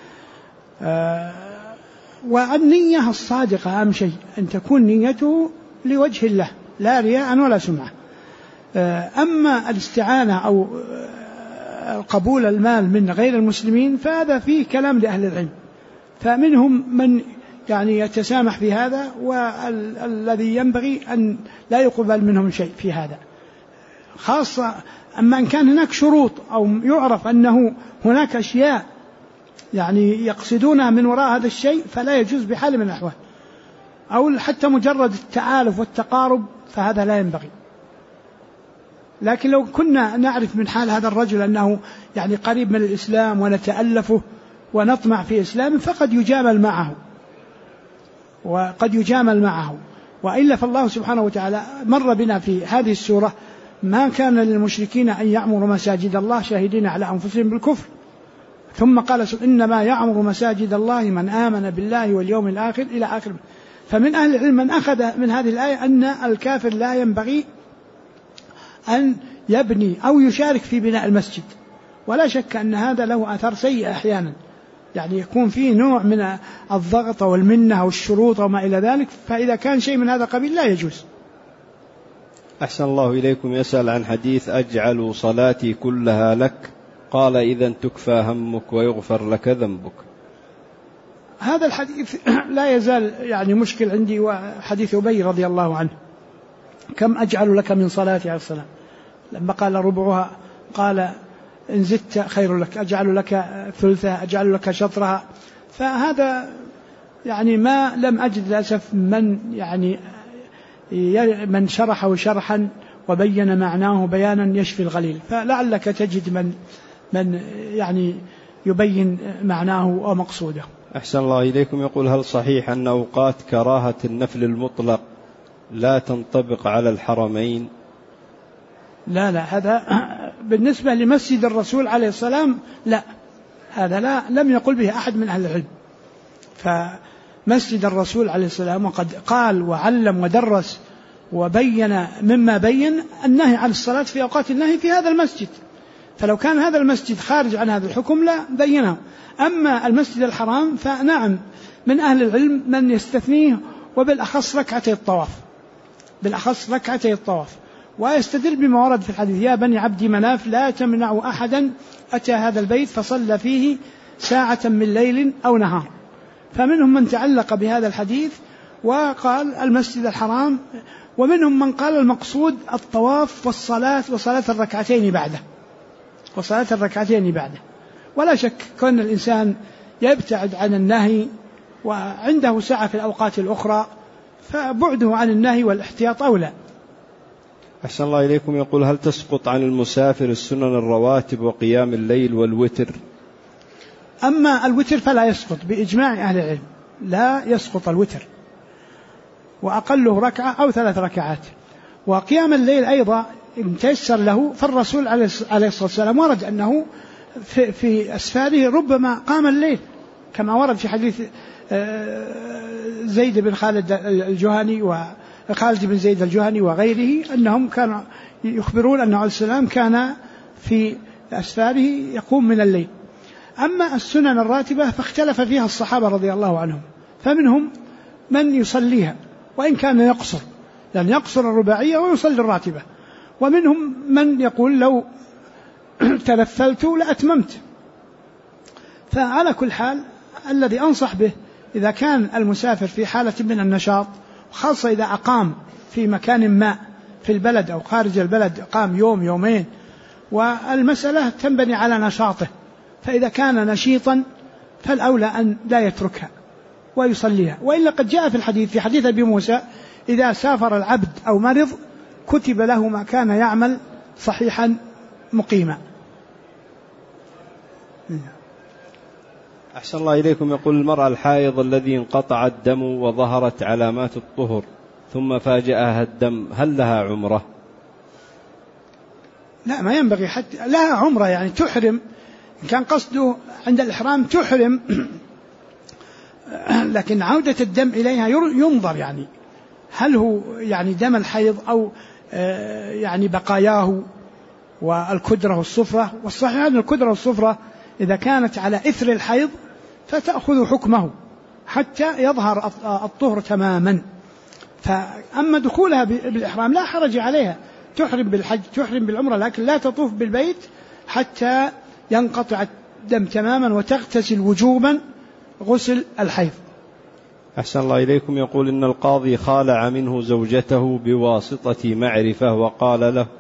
والنية الصادقة أهم شيء، أن تكون نيته لوجه الله لا رياء ولا سمعة. أما الاستعانة أو قبول المال من غير المسلمين فهذا فيه كلام لأهل العلم، فمنهم من يعني يتسامح في هذا، والذي ينبغي أن لا يقبل منهم شيء في هذا، خاصة أما إن كان هناك شروط أو يعرف أنه هناك أشياء يعني يقصدونها من وراء هذا الشيء فلا يجوز بحال من الأحوال، أو حتى مجرد التعالف والتقارب فهذا لا ينبغي. لكن لو كنا نعرف من حال هذا الرجل أنه يعني قريب من الإسلام ونتألفه ونطمع في إسلامه فقد يجامل معه، وإلا فالله سبحانه وتعالى مر بنا في هذه السورة: ما كان للمشركين أن يعمروا مساجد الله شاهدين على أنفسهم بالكفر، ثم قال: إنما يعمر مساجد الله من آمن بالله واليوم الآخر إلى آخر. فمن أهل العلم من أخذ من هذه الآية أن الكافر لا ينبغي أن يبني أو يشارك في بناء المسجد، ولا شك أن هذا له أثر سيء أحيانا، يعني يكون فيه نوع من الضغط والمنة والشروط وما إلى ذلك، فإذا كان شيء من هذا القبيل لا يجوز. أحسن الله إليكم. يسأل عن حديث: أجعل صلاتي كلها لك، قال: إذن تكفى همك ويغفر لك ذنبك. هذا الحديث لا يزال يعني مشكل عندي، وحديث أبي رضي الله عنه: كم أجعل لك من صلاتي عليه السلام، لما قال ربعها قال: إن زدت خير لك، أجعل لك ثلثها، أجعل لك شطرها. فهذا يعني ما لم أجد للأسف من شرحه شرحا وبين معناه بيانا يشفي الغليل، فلعلك تجد من يعني يبين معناه ومقصوده. أحسن الله إليكم. يقول: هل صحيح أن أوقات كراهة النفل المطلق لا تنطبق على الحرمين؟ لا، هذا بالنسبة لمسجد الرسول عليه السلام لا، هذا لم يقل به أحد من أهل العلم. فمسجد الرسول عليه السلام وقد قال وعلم ودرس وبين مما بين النهي عن الصلاة في أوقات النهي في هذا المسجد، فلو كان هذا المسجد خارج عن هذا الحكم لا بينه. أما المسجد الحرام فنعم من أهل العلم من يستثنيه، وبالأخص ركعتي الطواف، ويستدل بما ورد في الحديث: يا بني عبد مناف لا تمنعوا أحدا أتى هذا البيت فصلى فيه ساعة من ليل أو نهار. فمنهم من تعلق بهذا الحديث وقال المسجد الحرام، ومنهم من قال المقصود الطواف وصلاة الركعتين بعده. ولا شك كون الإنسان يبتعد عن النهي وعنده سعة في الأوقات الأخرى فبعده عن النهي والاحتياط أولى. أحسن الله إليكم. يقول: هل تسقط عن المسافر السنن الرواتب وقيام الليل والوتر؟ أما الوتر فلا يسقط بإجماع أهل العلم، لا يسقط الوتر، وأقله ركعة أو 3 ركعات. وقيام الليل أيضا إن تيسر له، فالرسول عليه الصلاة والسلام ورد أنه في أسفاره ربما قام الليل، كما ورد في حديث زيد بن خالد الجهني وخالد بن زيد الجهني وغيره، أنهم كانوا يخبرون أنه عليه السلام كان في أسفاره يقوم من الليل. أما السنن الراتبة فاختلف فيها الصحابة رضي الله عنهم، فمنهم من يصليها وإن كان يقصر، لأن يقصر الرباعية ويصلي الراتبة، ومنهم من يقول لو تنفلت لأتممت. فعلى كل حال الذي أنصح به إذا كان المسافر في حالة من النشاط، خاصة إذا أقام في مكان ما في البلد أو خارج البلد، أقام يوم يومين، والمسألة تنبني على نشاطه، فإذا كان نشيطا فالأولى أن لا يتركها ويصليها. وإلا قد جاء في حديث أبي موسى: إذا سافر العبد أو مرض كتب له ما كان يعمل صحيحا مقيما. أحسن الله إليكم. يقول: المرأة الحائض الذي انقطع الدم وظهرت علامات الطهر ثم فاجأها الدم، هل لها عمرة؟ لا، ما ينبغي حتى لها عمرة، يعني تحرم إن كان قصده عند الإحرام تحرم، لكن عودة الدم إليها ينظر، يعني هل هو يعني دم الحيض أو يعني بقاياه والكدرة والصفرة. والصحيح أن الكدرة والصفرة إذا كانت على إثر الحيض فتأخذ حكمه حتى يظهر الطهر تماما. فأما دخولها بالإحرام لا حرج عليها، تحرم بالحج تحرم بالعمرة، لكن لا تطوف بالبيت حتى ينقطع الدم تماما وتغتسل وجوبا غسل الحيض. أحسن الله إليكم. يقول: إن القاضي خالع منه زوجته بواسطة معرفة، وقال له: